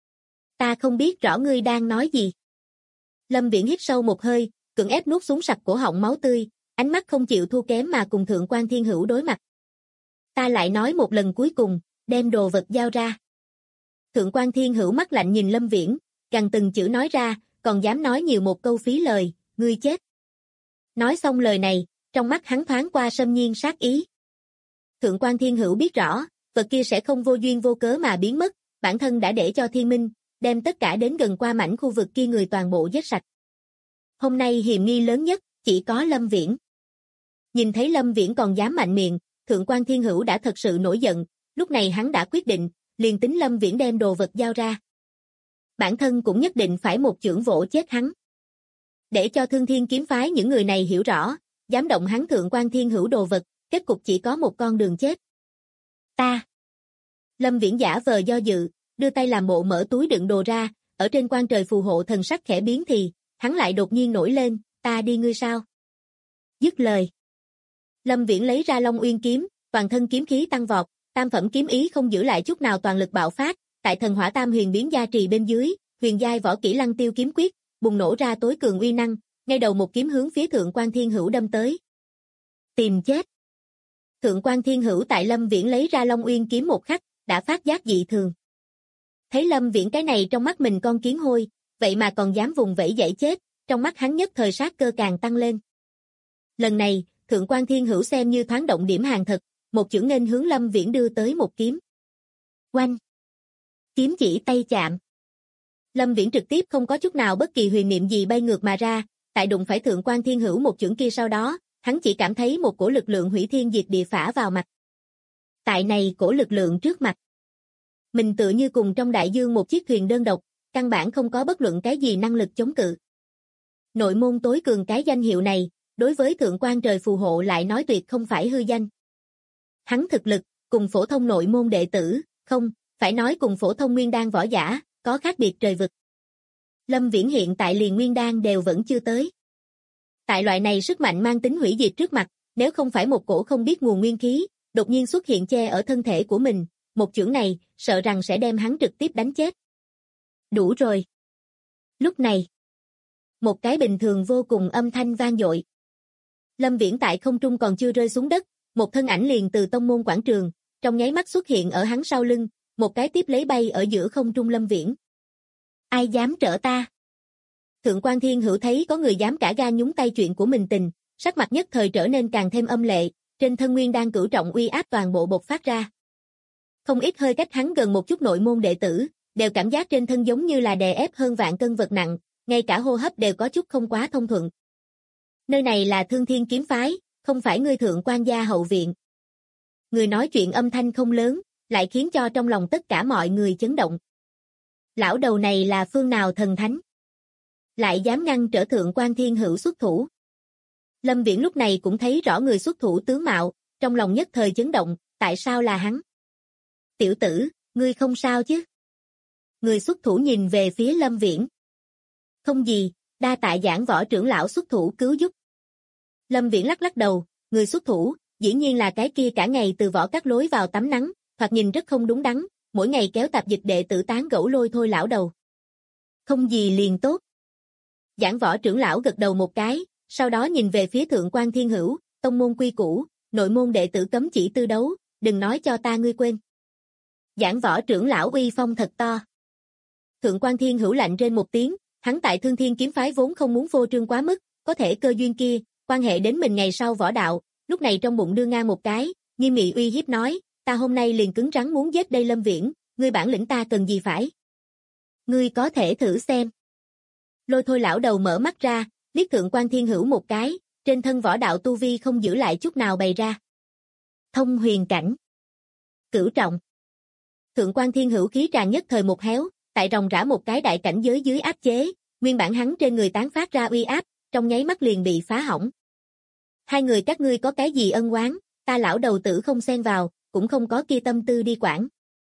[SPEAKER 2] Ta không biết rõ ngươi đang nói gì. Lâm Viễn hít sâu một hơi, cưỡng ép nuốt xuống sặc cổ họng máu tươi, ánh mắt không chịu thua kém mà cùng Thượng Quan Thiên Hữu đối mặt. Ta lại nói một lần cuối cùng, đem đồ vật giao ra. Thượng Quan Thiên Hữu mắt lạnh nhìn Lâm Viễn, gằn từng chữ nói ra, còn dám nói nhiều một câu phí lời, ngươi chết. Nói xong lời này, trong mắt hắn thoáng qua xâm nhiên sát ý. Thượng Quan Thiên Hữu biết rõ, vật kia sẽ không vô duyên vô cớ mà biến mất, bản thân đã để cho Thiên Minh, đem tất cả đến gần qua mảnh khu vực kia người toàn bộ giết sạch. Hôm nay hiểm nghi lớn nhất, chỉ có Lâm Viễn. Nhìn thấy Lâm Viễn còn dám mạnh miệng, Thượng Quan Thiên Hữu đã thật sự nổi giận, lúc này hắn đã quyết định, liền tính Lâm Viễn đem đồ vật giao ra. Bản thân cũng nhất định phải một chưởng vỗ chết hắn. Để cho Thương Thiên kiếm phái những người này hiểu rõ, dám động hắn Thượng Quan Thiên Hữu đồ vật, kết cục chỉ có một con đường chết. Ta. Lâm Viễn giả vờ do dự, đưa tay làm bộ mở túi đựng đồ ra, ở trên quan trời phù hộ thần sắc khẽ biến thì, hắn lại đột nhiên nổi lên, ta đi ngươi sao? Dứt lời. Lâm Viễn lấy ra Long Uyên kiếm, toàn thân kiếm khí tăng vọt, tam phẩm kiếm ý không giữ lại chút nào toàn lực bạo phát, tại thần hỏa tam huyền biến gia trì bên dưới, huyền giai võ kỹ Lăng Tiêu kiếm quyết, bùng nổ ra tối cường uy năng, ngay đầu một kiếm hướng phía Thượng Quan Thiên Hữu đâm tới. Tìm chết. Thượng Quan Thiên Hữu tại Lâm Viễn lấy ra Long Uyên kiếm một khắc, đã phát giác dị thường. Thấy Lâm Viễn cái này trong mắt mình con kiến hôi, vậy mà còn dám vùng vẫy dãy chết, trong mắt hắn nhất thời sát cơ càng tăng lên. Lần này, Thượng Quan Thiên Hữu xem như thoáng động điểm hàng thật, một chưởng nghênh hướng Lâm Viễn đưa tới một kiếm. Oanh! Kiếm chỉ tay chạm. Lâm Viễn trực tiếp không có chút nào bất kỳ huyền niệm gì bay ngược mà ra, tại đụng phải Thượng Quan Thiên Hữu một chưởng kia sau đó, hắn chỉ cảm thấy một cổ lực lượng hủy thiên diệt địa phả vào mặt. Tại này cổ lực lượng trước mặt. Mình tựa như cùng trong đại dương một chiếc thuyền đơn độc, căn bản không có bất luận cái gì năng lực chống cự. Nội môn tối cường cái danh hiệu này, đối với Thượng Quan trời phù hộ lại nói tuyệt không phải hư danh. Hắn thực lực, cùng phổ thông nội môn đệ tử, không, phải nói cùng phổ thông nguyên đan võ giả, có khác biệt trời vực. Lâm Viễn hiện tại liền nguyên đan đều vẫn chưa tới. Tại loại này sức mạnh mang tính hủy diệt trước mặt, nếu không phải một cổ không biết nguồn nguyên khí, đột nhiên xuất hiện che ở thân thể của mình, một chưởng này, sợ rằng sẽ đem hắn trực tiếp đánh chết. Đủ rồi. Lúc này, một cái bình thường vô cùng âm thanh vang dội. Lâm Viễn tại không trung còn chưa rơi xuống đất, một thân ảnh liền từ tông môn quảng trường, trong nháy mắt xuất hiện ở hắn sau lưng, một cái tiếp lấy bay ở giữa không trung Lâm Viễn. Ai dám trở ta? Thượng quan Thiên Hữu thấy có người dám cả gan nhúng tay chuyện của mình tình, sắc mặt nhất thời trở nên càng thêm âm lệ, trên thân nguyên đan cửu trọng uy áp toàn bộ bộc phát ra. Không ít hơi cách hắn gần một chút nội môn đệ tử, đều cảm giác trên thân giống như là đè ép hơn vạn cân vật nặng, ngay cả hô hấp đều có chút không quá thông thuận. Nơi này là Thương Thiên kiếm phái, không phải ngươi thượng quan gia hậu viện. Người nói chuyện âm thanh không lớn, lại khiến cho trong lòng tất cả mọi người chấn động. Lão đầu này là phương nào thần thánh? Lại dám ngăn trở thượng quan Thiên Hữu xuất thủ. Lâm Viễn lúc này cũng thấy rõ người xuất thủ tướng mạo, trong lòng nhất thời chấn động, tại sao là hắn? Tiểu tử, ngươi không sao chứ? Người xuất thủ nhìn về phía Lâm Viễn. Không gì, đa tạ Giảng Võ trưởng lão xuất thủ cứu giúp. Lâm Viễn lắc lắc đầu, người xuất thủ, dĩ nhiên là cái kia cả ngày từ võ các lối vào tắm nắng, thoạt nhìn rất không đúng đắn, mỗi ngày kéo tạp dịch đệ tử tán gẫu lôi thôi lão đầu. Không gì liền tốt. Giảng Võ trưởng lão gật đầu một cái, sau đó nhìn về phía thượng quan Thiên Hữu, tông môn quy củ, nội môn đệ tử cấm chỉ tư đấu, đừng nói cho ta ngươi quên. Giảng Võ trưởng lão uy phong thật to. Thượng quan Thiên Hữu lạnh trên một tiếng, hắn tại Thương Thiên kiếm phái vốn không muốn phô trương quá mức, có thể cơ duyên kia, quan hệ đến mình ngày sau võ đạo, lúc này trong bụng đưa ngang một cái, nghiêm nghị uy hiếp nói, ta hôm nay liền cứng rắn muốn giết đây Lâm Viễn, ngươi bản lĩnh ta cần gì phải? Ngươi có thể thử xem. Lôi thôi lão đầu mở mắt ra, liếc thượng quan Thiên Hữu một cái, trên thân võ đạo tu vi không giữ lại chút nào bày ra. Thông huyền cảnh. Cửu trọng. Thượng quan Thiên Hữu khí tràn nhất thời một héo, tại ròng rã một cái đại cảnh giới dưới áp chế, nguyên bản hắn trên người tán phát ra uy áp, trong nháy mắt liền bị phá hỏng. Hai người các ngươi có cái gì ân oán, ta lão đầu tử không xen vào, cũng không có kia tâm tư đi quản.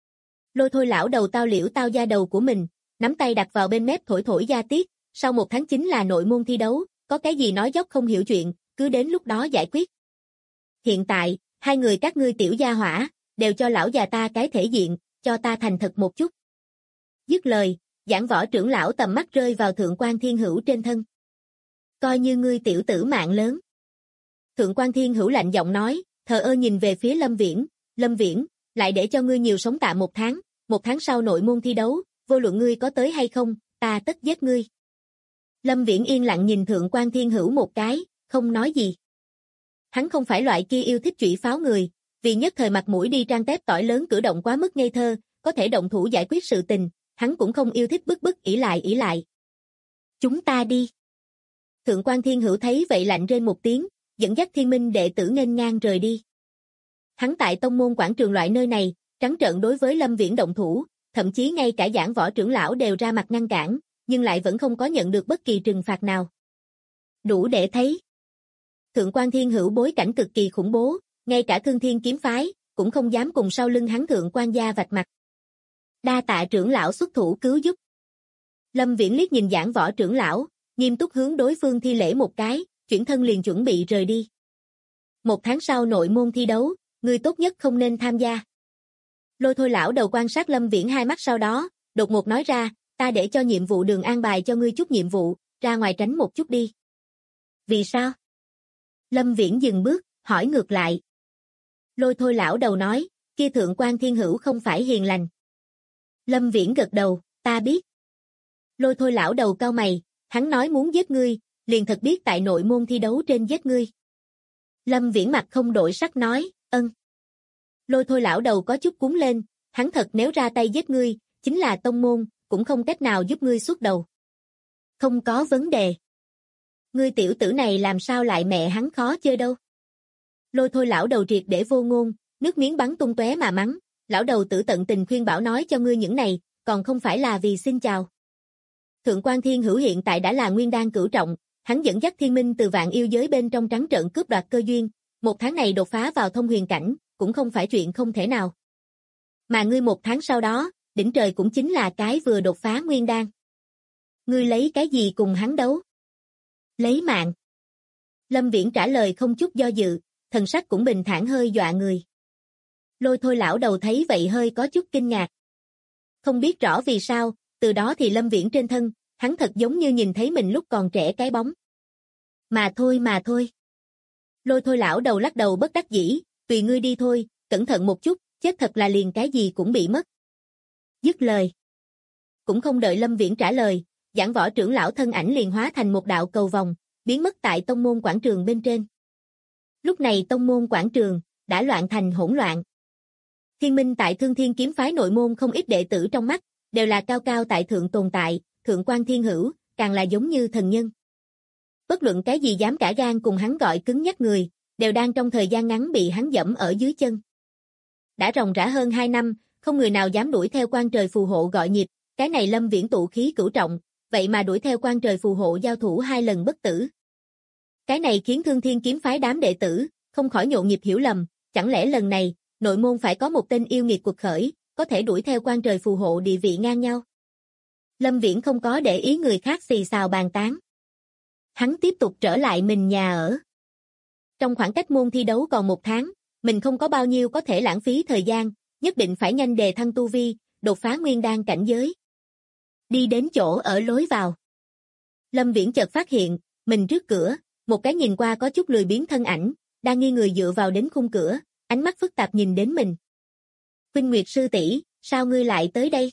[SPEAKER 2] Lôi thôi lão đầu tao liễu tao da đầu của mình, nắm tay đặt vào bên mép thổi thổi da tiết, sau một tháng chính là nội môn thi đấu, có cái gì nói dốc không hiểu chuyện, cứ đến lúc đó giải quyết. Hiện tại, hai người các ngươi tiểu gia hỏa, đều cho lão già ta cái thể diện, cho ta thành thật một chút. Dứt lời, Giảng Võ trưởng lão tầm mắt rơi vào thượng quan Thiên Hữu trên thân. Coi như ngươi tiểu tử mạng lớn. Thượng quan Thiên Hữu lạnh giọng nói, thờ ơ nhìn về phía Lâm Viễn, Lâm Viễn, lại để cho ngươi nhiều sống tạm một tháng sau nội môn thi đấu, vô luận ngươi có tới hay không, ta tất giết ngươi. Lâm Viễn yên lặng nhìn thượng quan Thiên Hữu một cái, không nói gì. Hắn không phải loại kia yêu thích chủy pháo người, vì nhất thời mặt mũi đi trang tép tỏi lớn cử động quá mức ngây thơ, có thể động thủ giải quyết sự tình, hắn cũng không yêu thích bức ỷ lại. Chúng ta đi. Thượng quan Thiên Hữu thấy vậy lạnh rên một tiếng, dẫn dắt thiên minh đệ tử nghênh ngang rời đi. Hắn tại tông môn quảng trường loại nơi này, trắng trợn đối với Lâm Viễn động thủ, thậm chí ngay cả Giảng Võ trưởng lão đều ra mặt ngăn cản, nhưng lại vẫn không có nhận được bất kỳ trừng phạt nào. Đủ để thấy. Thượng quan Thiên Hữu bối cảnh cực kỳ khủng bố, ngay cả Thương Thiên kiếm phái, cũng không dám cùng sau lưng hắn thượng quan gia vạch mặt. Đa tạ trưởng lão xuất thủ cứu giúp. Lâm Viễn liếc nhìn Giảng Võ trưởng lão, nghiêm túc hướng đối phương thi lễ một cái, chuyển thân liền chuẩn bị rời đi. Một tháng sau nội môn thi đấu, ngươi tốt nhất không nên tham gia. Lôi thôi lão đầu quan sát Lâm Viễn hai mắt sau đó, đột ngột nói ra, ta để cho nhiệm vụ đường an bài cho ngươi chút nhiệm vụ, ra ngoài tránh một chút đi. Vì sao? Lâm Viễn dừng bước, hỏi ngược lại. Lôi thôi lão đầu nói, kia thượng quan Thiên Hữu không phải hiền lành. Lâm Viễn gật đầu, ta biết. Lôi thôi lão đầu cau mày, hắn nói muốn giết ngươi, liền thật biết tại nội môn thi đấu trên giết ngươi. Lâm Viễn mặt không đổi sắc nói, ân. Lôi thôi lão đầu có chút cuốn lên, hắn thật nếu ra tay giết ngươi, chính là tông môn, cũng không cách nào giúp ngươi xuất đầu. Không có vấn đề. Ngươi tiểu tử này làm sao lại mẹ hắn khó chơi đâu. Lôi thôi lão đầu triệt để vô ngôn, nước miếng bắn tung tóe mà mắng, lão đầu tử tận tình khuyên bảo nói cho ngươi những này, còn không phải là vì xin chào. Thượng quan Thiên Hữu hiện tại đã là nguyên đan cửu trọng, hắn dẫn dắt thiên minh từ vạn yêu giới bên trong trắng trợn cướp đoạt cơ duyên, một tháng này đột phá vào thông huyền cảnh, cũng không phải chuyện không thể nào. Mà ngươi một tháng sau đó, đỉnh trời cũng chính là cái vừa đột phá nguyên đan. Ngươi lấy cái gì cùng hắn đấu? Lấy mạng. Lâm Viễn trả lời không chút do dự, thần sắc cũng bình thản hơi dọa người. Lôi Thôi lão đầu thấy vậy hơi có chút kinh ngạc. Không biết rõ vì sao, từ đó thì Lâm Viễn trên thân, hắn thật giống như nhìn thấy mình lúc còn trẻ cái bóng. Mà thôi. Lôi Thôi lão đầu lắc đầu bất đắc dĩ, tùy ngươi đi thôi, cẩn thận một chút, chết thật là liền cái gì cũng bị mất. Dứt lời. Cũng không đợi Lâm Viễn trả lời, Giảng Võ trưởng lão thân ảnh liền hóa thành một đạo cầu vòng, biến mất tại tông môn quảng trường bên trên. Lúc này tông môn quảng trường đã loạn thành hỗn loạn. Thiên Minh tại Thương Thiên kiếm phái nội môn không ít đệ tử trong mắt, đều là cao cao tại thượng tồn tại, thượng quan thiên hữu, càng là giống như thần nhân. Bất luận cái gì dám cả gan cùng hắn gọi cứng nhắc người, đều đang trong thời gian ngắn bị hắn dẫm ở dưới chân. Đã ròng rã hơn 2 năm, không người nào dám đuổi theo quan trời phù hộ gọi nhịp, cái này Lâm Viễn tụ khí cửu trọng, vậy mà đuổi theo quan trời phù hộ giao thủ 2 lần bất tử. Cái này khiến Thương Thiên kiếm phái đám đệ tử không khỏi nhộn nhịp hiểu lầm, chẳng lẽ lần này nội môn phải có một tên yêu nghiệt cuộc khởi, có thể đuổi theo quan trời phù hộ địa vị ngang nhau. Lâm Viễn không có để ý người khác xì xào bàn tán. Hắn tiếp tục trở lại mình nhà ở. Trong khoảng cách môn thi đấu còn 1 tháng, mình không có bao nhiêu có thể lãng phí thời gian, nhất định phải nhanh đề thăng tu vi, đột phá nguyên đan cảnh giới. Đi đến chỗ ở lối vào. Lâm Viễn chợt phát hiện, mình trước cửa, một cái nhìn qua có chút lười biếng thân ảnh, đang nghiêng người dựa vào đến khung cửa, ánh mắt phức tạp nhìn đến mình. Khuynh Nguyệt sư tỷ, sao ngươi lại tới đây?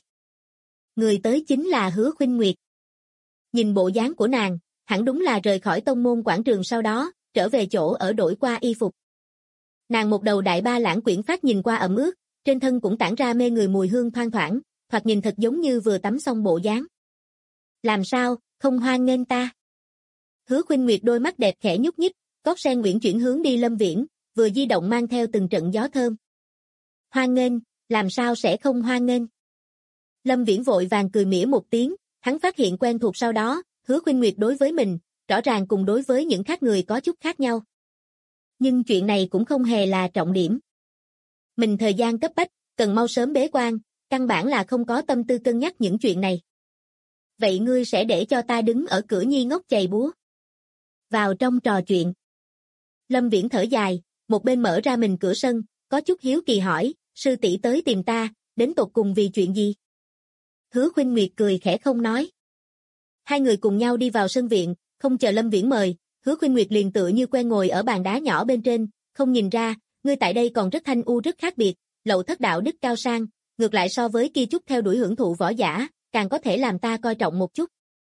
[SPEAKER 2] Người tới chính là Hứa Khuynh Nguyệt. Nhìn bộ dáng của nàng, hẳn đúng là rời khỏi tông môn quảng trường sau đó, trở về chỗ ở đổi qua y phục. Nàng một đầu đại ba lãng quyển phát nhìn qua ẩm ướt, trên thân cũng tản ra mê người mùi hương thoang thoảng, thoạt nhìn thật giống như vừa tắm xong bộ dáng. Làm sao, không hoan nghênh ta? Hứa Khuynh Nguyệt đôi mắt đẹp khẽ nhúc nhích, cốt sen nguyện chuyển hướng đi Lâm Viễn, vừa di động mang theo từng trận gió thơm. Hoan nghênh, làm sao sẽ không hoan nghênh? Lâm Viễn vội vàng cười mỉa một tiếng, hắn phát hiện quen thuộc sau đó, Hứa Khuynh Nguyệt đối với mình, rõ ràng cùng đối với những khác người có chút khác nhau. Nhưng chuyện này cũng không hề là trọng điểm. Mình thời gian cấp bách, cần mau sớm bế quan, căn bản là không có tâm tư cân nhắc những chuyện này. Vậy ngươi sẽ để cho ta đứng ở cửa nhi ngốc chày búa? Vào trong trò chuyện. Lâm Viễn thở dài, một bên mở ra mình cửa sân, có chút hiếu kỳ hỏi, sư tỷ tới tìm ta, đến tột cùng vì chuyện gì? Hứa Khuynh Nguyệt cười khẽ không nói. Hai người cùng nhau đi vào sân viện, không chờ Lâm Viễn mời, Hứa Khuynh Nguyệt liền tựa như quen ngồi ở bàn đá nhỏ bên trên, không nhìn ra, ngươi tại đây còn rất thanh u rất khác biệt, lậu thất đạo đức cao sang, ngược lại so với kia chút theo đuổi hưởng thụ võ giả, càng có thể làm ta coi trọng một chút.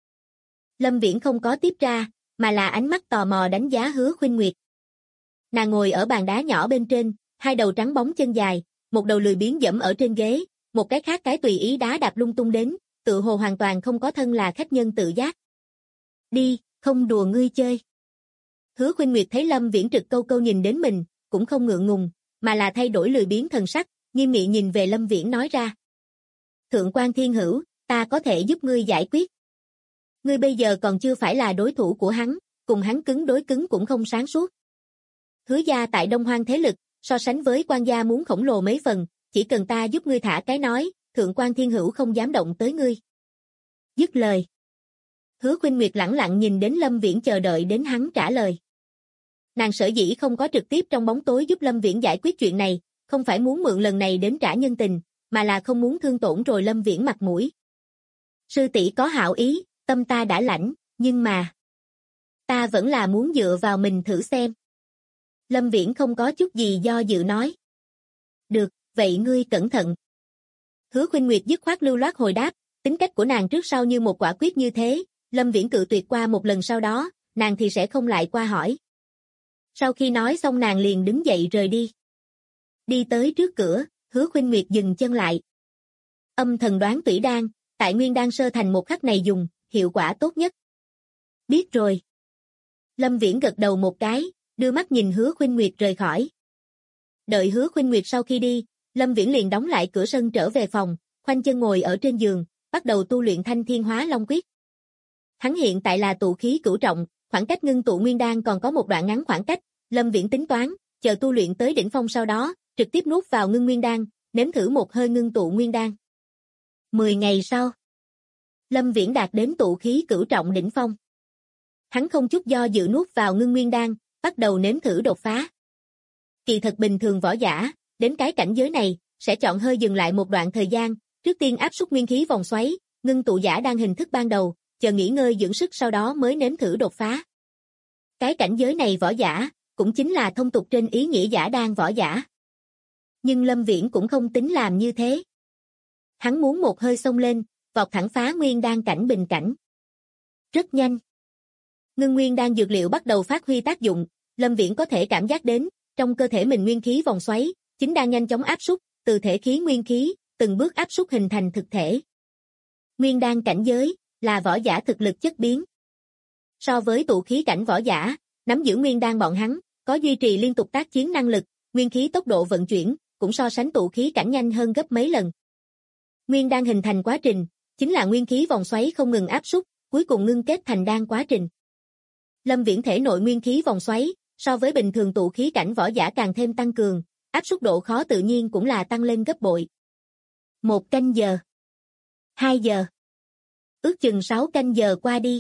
[SPEAKER 2] Lâm Viễn không có tiếp ra, mà là ánh mắt tò mò đánh giá Hứa Khuynh Nguyệt. Nàng ngồi ở bàn đá nhỏ bên trên, hai đầu trắng bóng chân dài, một đầu lười biếng dẫm ở trên ghế, một cái khác cái tùy ý đá đạp lung tung đến, tự hồ hoàn toàn không có thân là khách nhân tự giác. Đi, không đùa ngươi chơi. Hứa Khuynh Nguyệt thấy Lâm Viễn trực câu câu nhìn đến mình, cũng không ngượng ngùng, mà là thay đổi lười biếng thần sắc, nghiêm nghị nhìn về Lâm Viễn nói ra. Thượng quan thiên hữu, ta có thể giúp ngươi giải quyết. Ngươi bây giờ còn chưa phải là đối thủ của hắn, cùng hắn cứng đối cứng cũng không sáng suốt. Hứa gia tại Đông Hoang thế lực, so sánh với quan gia muốn khổng lồ mấy phần, chỉ cần ta giúp ngươi thả cái nói, thượng quan thiên hữu không dám động tới ngươi. Dứt lời. Hứa Khuynh Nguyệt lẳng lặng nhìn đến Lâm Viễn chờ đợi đến hắn trả lời. Nàng sở dĩ không có trực tiếp trong bóng tối giúp Lâm Viễn giải quyết chuyện này, không phải muốn mượn lần này đến trả nhân tình, mà là không muốn thương tổn rồi Lâm Viễn mặt mũi. Sư tỷ có hảo ý, tâm ta đã lãnh, nhưng mà ta vẫn là muốn dựa vào mình thử xem. Lâm Viễn không có chút gì do dự nói. Được, vậy ngươi cẩn thận. Hứa Khuynh Nguyệt dứt khoát lưu loát hồi đáp, tính cách của nàng trước sau như một quả quyết như thế, Lâm Viễn cự tuyệt qua một lần sau đó, nàng thì sẽ không lại qua hỏi. Sau khi nói xong nàng liền đứng dậy rời đi. Đi tới trước cửa, Hứa Khuynh Nguyệt dừng chân lại. Âm thần đoán tủy đan, tại nguyên đan sơ thành một khắc này dùng, hiệu quả tốt nhất. Biết rồi. Lâm Viễn gật đầu một cái, đưa mắt nhìn Hứa Khuynh Nguyệt rời khỏi. Đợi Hứa Khuynh Nguyệt sau khi đi, Lâm Viễn liền đóng lại cửa sân trở về phòng, khoanh chân ngồi ở trên giường, bắt đầu tu luyện Thanh Thiên Hóa Long Quyết. Hắn hiện tại là tụ khí cửu trọng, khoảng cách ngưng tụ nguyên đan còn có một đoạn ngắn khoảng cách, Lâm Viễn tính toán, chờ tu luyện tới đỉnh phong sau đó, trực tiếp nuốt vào ngưng nguyên đan, nếm thử một hơi ngưng tụ nguyên đan. 10 ngày sau, Lâm Viễn đạt đến tụ khí cửu trọng đỉnh phong. Hắn không chút do dự nuốt vào ngưng nguyên đan, bắt đầu nếm thử đột phá. Kỳ thật bình thường võ giả, đến cái cảnh giới này, sẽ chọn hơi dừng lại một đoạn thời gian, trước tiên áp suất nguyên khí vòng xoáy, ngưng tụ giả đan hình thức ban đầu, chờ nghỉ ngơi dưỡng sức sau đó mới nếm thử đột phá. Cái cảnh giới này võ giả, cũng chính là thông tục trên ý nghĩa giả đan võ giả. Nhưng Lâm Viễn cũng không tính làm như thế. Hắn muốn một hơi xông lên, vọt thẳng phá nguyên đan cảnh bình cảnh. Rất nhanh. Ngưng nguyên đan dược liệu bắt đầu phát huy tác dụng, Lâm Viễn có thể cảm giác đến, trong cơ thể mình nguyên khí vòng xoáy, chính đang nhanh chóng áp suất, từ thể khí nguyên khí, từng bước áp suất hình thành thực thể. Nguyên đan cảnh giới, là võ giả thực lực chất biến. So với tụ khí cảnh võ giả, nắm giữ nguyên đan bọn hắn, có duy trì liên tục tác chiến năng lực, nguyên khí tốc độ vận chuyển, cũng so sánh tụ khí cảnh nhanh hơn gấp mấy lần. Nguyên đan hình thành quá trình, chính là nguyên khí vòng xoáy không ngừng áp suất, cuối cùng ngưng kết thành đan quá trình. Lâm Viễn thể nội nguyên khí vòng xoáy, so với bình thường tụ khí cảnh võ giả càng thêm tăng cường, áp suất độ khó tự nhiên cũng là tăng lên gấp bội. 1 canh giờ. 2 giờ. Ước chừng 6 canh giờ qua đi.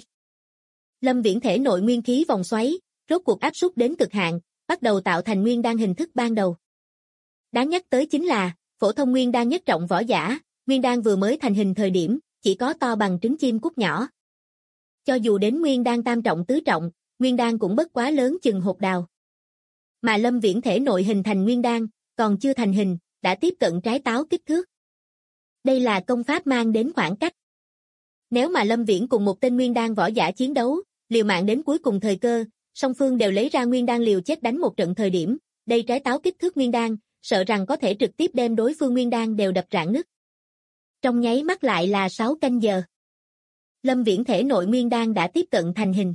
[SPEAKER 2] Lâm Viễn thể nội nguyên khí vòng xoáy, rốt cuộc áp suất đến cực hạn, bắt đầu tạo thành nguyên đan hình thức ban đầu. Đáng nhắc tới chính là, phổ thông nguyên đan nhất trọng võ giả, nguyên đan vừa mới thành hình thời điểm, chỉ có to bằng trứng chim cút nhỏ. Cho dù đến nguyên đan tam trọng tứ trọng, nguyên đan cũng bất quá lớn chừng hột đào. Mà Lâm Viễn thể nội hình thành nguyên đan, còn chưa thành hình, đã tiếp cận trái táo kích thước. Đây là công pháp mang đến khoảng cách. Nếu mà Lâm Viễn cùng một tên nguyên đan võ giả chiến đấu, liều mạng đến cuối cùng thời cơ, song phương đều lấy ra nguyên đan liều chết đánh một trận thời điểm, đây trái táo kích thước nguyên đan, sợ rằng có thể trực tiếp đem đối phương nguyên đan đều đập rạn nứt. Trong nháy mắt lại là 6 canh giờ. Lâm Viễn thể nội nguyên đan đã tiếp cận thành hình.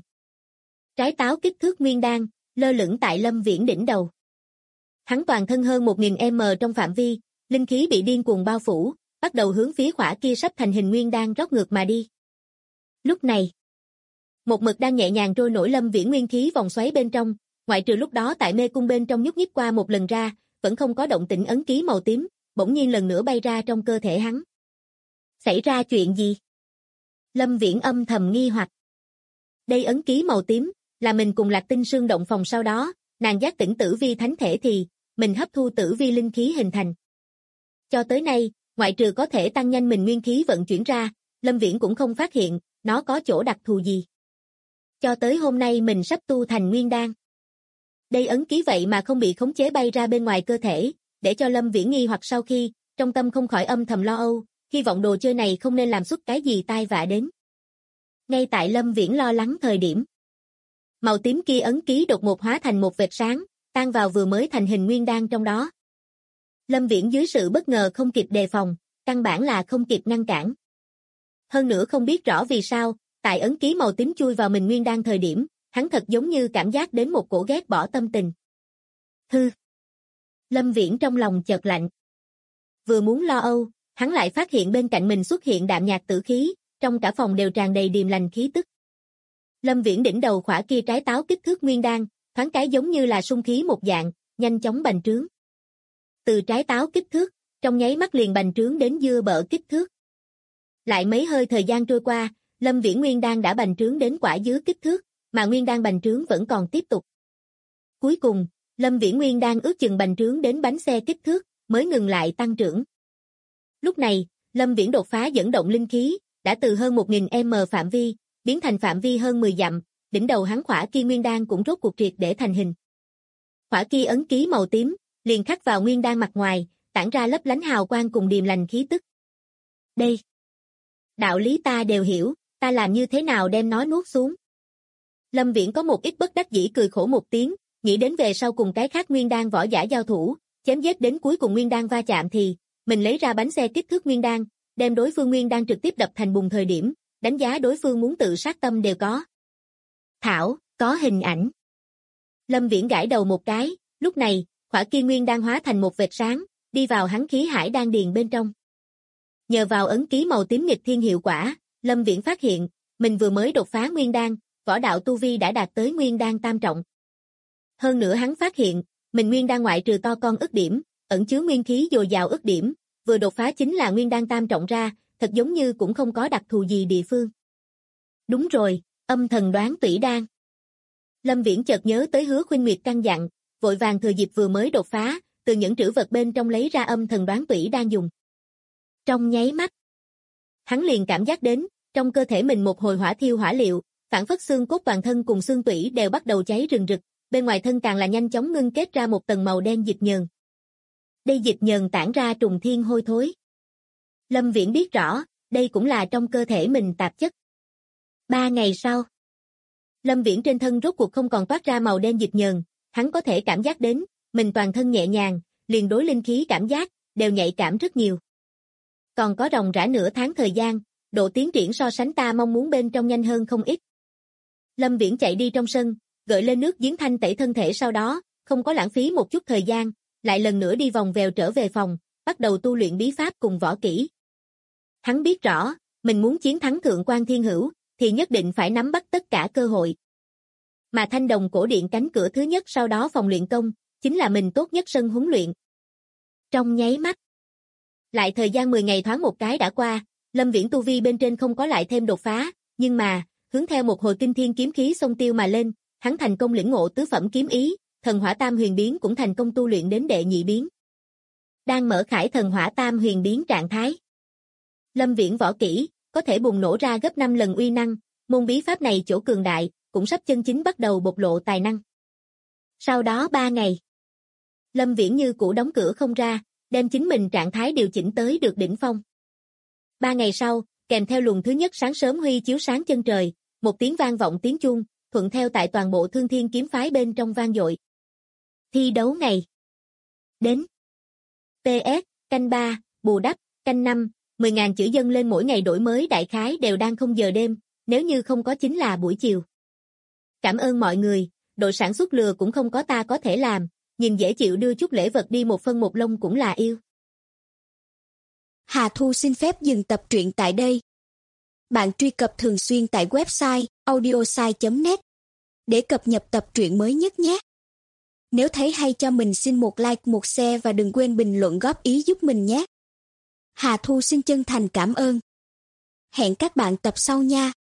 [SPEAKER 2] Trái táo kích thước nguyên đan, lơ lửng tại Lâm Viễn đỉnh đầu. Hắn toàn thân hơn 1000m trong phạm vi, linh khí bị điên cuồng bao phủ, bắt đầu hướng phía khỏa kia sắp thành hình nguyên đan rót ngược mà đi. Lúc này, một mực đang nhẹ nhàng trôi nổi Lâm Viễn nguyên khí vòng xoáy bên trong, ngoại trừ lúc đó tại mê cung bên trong nhúc nhích qua một lần ra, vẫn không có động tĩnh ấn ký màu tím, bỗng nhiên lần nữa bay ra trong cơ thể hắn. Xảy ra chuyện gì? Lâm Viễn âm thầm nghi hoặc. Đây ấn ký màu tím, là mình cùng Lạc Tinh Sương động phòng sau đó, nàng giác tỉnh tử vi thánh thể thì, mình hấp thu tử vi linh khí hình thành. Cho tới nay, ngoại trừ có thể tăng nhanh mình nguyên khí vận chuyển ra, Lâm Viễn cũng không phát hiện, nó có chỗ đặc thù gì. Cho tới hôm nay mình sắp tu thành nguyên đan. Đây ấn ký vậy mà không bị khống chế bay ra bên ngoài cơ thể, để cho Lâm Viễn nghi hoặc sau khi, trong tâm không khỏi âm thầm lo âu, hy vọng đồ chơi này không nên làm xuất cái gì tai vạ đến. Ngay tại Lâm Viễn lo lắng thời điểm, màu tím kia ấn ký đột ngột hóa thành một vệt sáng, tan vào vừa mới thành hình nguyên đan trong đó. Lâm Viễn dưới sự bất ngờ không kịp đề phòng, căn bản là không kịp ngăn cản. Hơn nữa không biết rõ vì sao, tại ấn ký màu tím chui vào mình nguyên đan thời điểm, hắn thật giống như cảm giác đến một cổ ghét bỏ tâm tình. Hư. Lâm Viễn trong lòng chợt lạnh. Vừa muốn lo âu, hắn lại phát hiện bên cạnh mình xuất hiện đạm nhạt tử khí, trong cả phòng đều tràn đầy điềm lành khí tức. Lâm Viễn đỉnh đầu khỏa kia trái táo kích thước nguyên đan, thoáng cái giống như là sung khí một dạng, nhanh chóng bành trướng. Từ trái táo kích thước, trong nháy mắt liền bành trướng đến dưa bợ kích thước. Lại mấy hơi thời gian trôi qua, Lâm Viễn nguyên đan đã bành trướng đến quả dứa kích thước, mà nguyên đan bành trướng vẫn còn tiếp tục. Cuối cùng, Lâm Viễn nguyên đan ước chừng bành trướng đến bánh xe kích thước, mới ngừng lại tăng trưởng. Lúc này, Lâm Viễn đột phá dẫn động linh khí, đã từ hơn 1000m phạm vi, biến thành phạm vi hơn 10 dặm, đỉnh đầu hắn khỏa kia nguyên đan cũng rốt cuộc triệt để thành hình. Khỏa kia ấn ký màu tím, liền khắc vào nguyên đan mặt ngoài, tản ra lấp lánh hào quang cùng điềm lành khí tức. Đây, đạo lý ta đều hiểu, ta làm như thế nào đem nó nuốt xuống. Lâm Viễn có một ít bất đắc dĩ cười khổ một tiếng, nghĩ đến về sau cùng cái khác nguyên đan võ giả giao thủ, chém giết đến cuối cùng nguyên đan va chạm thì, mình lấy ra bánh xe kích thước nguyên đan, đem đối phương nguyên đan trực tiếp đập thành bùn thời điểm, đánh giá đối phương muốn tự sát tâm đều có. Thảo, có hình ảnh. Lâm Viễn gãi đầu một cái, lúc này, khỏa kia nguyên đan hóa thành một vệt sáng, đi vào hắn khí hải đan điền bên trong. Nhờ vào ấn ký màu tím nghịch thiên hiệu quả, Lâm Viễn phát hiện, mình vừa mới đột phá nguyên đan, võ đạo tu vi đã đạt tới nguyên đan tam trọng. Hơn nữa hắn phát hiện, mình nguyên đan ngoại trừ to con ức điểm, ẩn chứa nguyên khí dồi dào ức điểm, vừa đột phá chính là nguyên đan tam trọng ra, thật giống như cũng không có đặc thù gì địa phương. Đúng rồi, âm thần đoán tủy đan. Lâm Viễn chợt nhớ tới Hứa Khuynh Nguyệt căn dặn, vội vàng thừa dịp vừa mới đột phá, từ những trữ vật bên trong lấy ra âm thần đoán tủy đang dùng. Trong nháy mắt, hắn liền cảm giác đến, trong cơ thể mình một hồi hỏa thiêu hỏa liệu, phản phất xương cốt toàn thân cùng xương tủy đều bắt đầu cháy rừng rực, bên ngoài thân càng là nhanh chóng ngưng kết ra một tầng màu đen dịch nhờn. Đây dịch nhờn tản ra trùng thiên hôi thối. Lâm Viễn biết rõ, đây cũng là trong cơ thể mình tạp chất. 3 ngày sau, Lâm Viễn trên thân rốt cuộc không còn toát ra màu đen dịch nhờn, hắn có thể cảm giác đến, mình toàn thân nhẹ nhàng, liền đối linh khí cảm giác, đều nhạy cảm rất nhiều. Còn có ròng rã nửa tháng thời gian, độ tiến triển so sánh ta mong muốn bên trong nhanh hơn không ít. Lâm Viễn chạy đi trong sân, gợi lên nước giếng thanh tẩy thân thể, sau đó, không có lãng phí một chút thời gian, lại lần nữa đi vòng vèo trở về phòng, bắt đầu tu luyện bí pháp cùng võ kỹ. Hắn biết rõ, mình muốn chiến thắng Thượng Quan Thiên Hữu, thì nhất định phải nắm bắt tất cả cơ hội. Mà Thanh Đồng cổ điện cánh cửa thứ nhất sau đó phòng luyện công, chính là mình tốt nhất sân huấn luyện. Trong nháy mắt, lại thời gian 10 ngày thoáng một cái đã qua, Lâm Viễn tu vi bên trên không có lại thêm đột phá, nhưng mà, hướng theo một hồi kinh thiên kiếm khí xông tiêu mà lên, hắn thành công lĩnh ngộ tứ phẩm kiếm ý, thần hỏa tam huyền biến cũng thành công tu luyện đến đệ nhị biến. Đang mở khải thần hỏa tam huyền biến trạng thái. Lâm Viễn võ kỹ, có thể bùng nổ ra gấp 5 lần uy năng, môn bí pháp này chỗ cường đại, cũng sắp chân chính bắt đầu bộc lộ tài năng. Sau đó 3 ngày, Lâm Viễn như cũ đóng cửa không ra, đem chính mình trạng thái điều chỉnh tới được đỉnh phong. 3 ngày sau, kèm theo luồng thứ nhất sáng sớm huy chiếu sáng chân trời, một tiếng vang vọng tiếng chuông, thuận theo tại toàn bộ Thương Thiên kiếm phái bên trong vang dội. Thi đấu ngày đến. PS, canh 3, bù đắp, canh 5, 10.000 chữ dân lên mỗi ngày đổi mới đại khái đều đang không giờ đêm, nếu như không có chính là buổi chiều. Cảm ơn mọi người, đội sản xuất lừa cũng không có ta có thể làm, nhìn dễ chịu đưa chút lễ vật đi một phân một lông cũng là yêu.
[SPEAKER 3] Hà Thu xin phép dừng tập truyện tại đây. Bạn truy cập thường xuyên tại website audiosai.net để cập nhật tập truyện mới nhất nhé. Nếu thấy hay cho mình xin một like, một share và đừng quên bình luận góp ý giúp mình nhé. Hà Thu xin chân thành cảm ơn. Hẹn các bạn tập sau nha.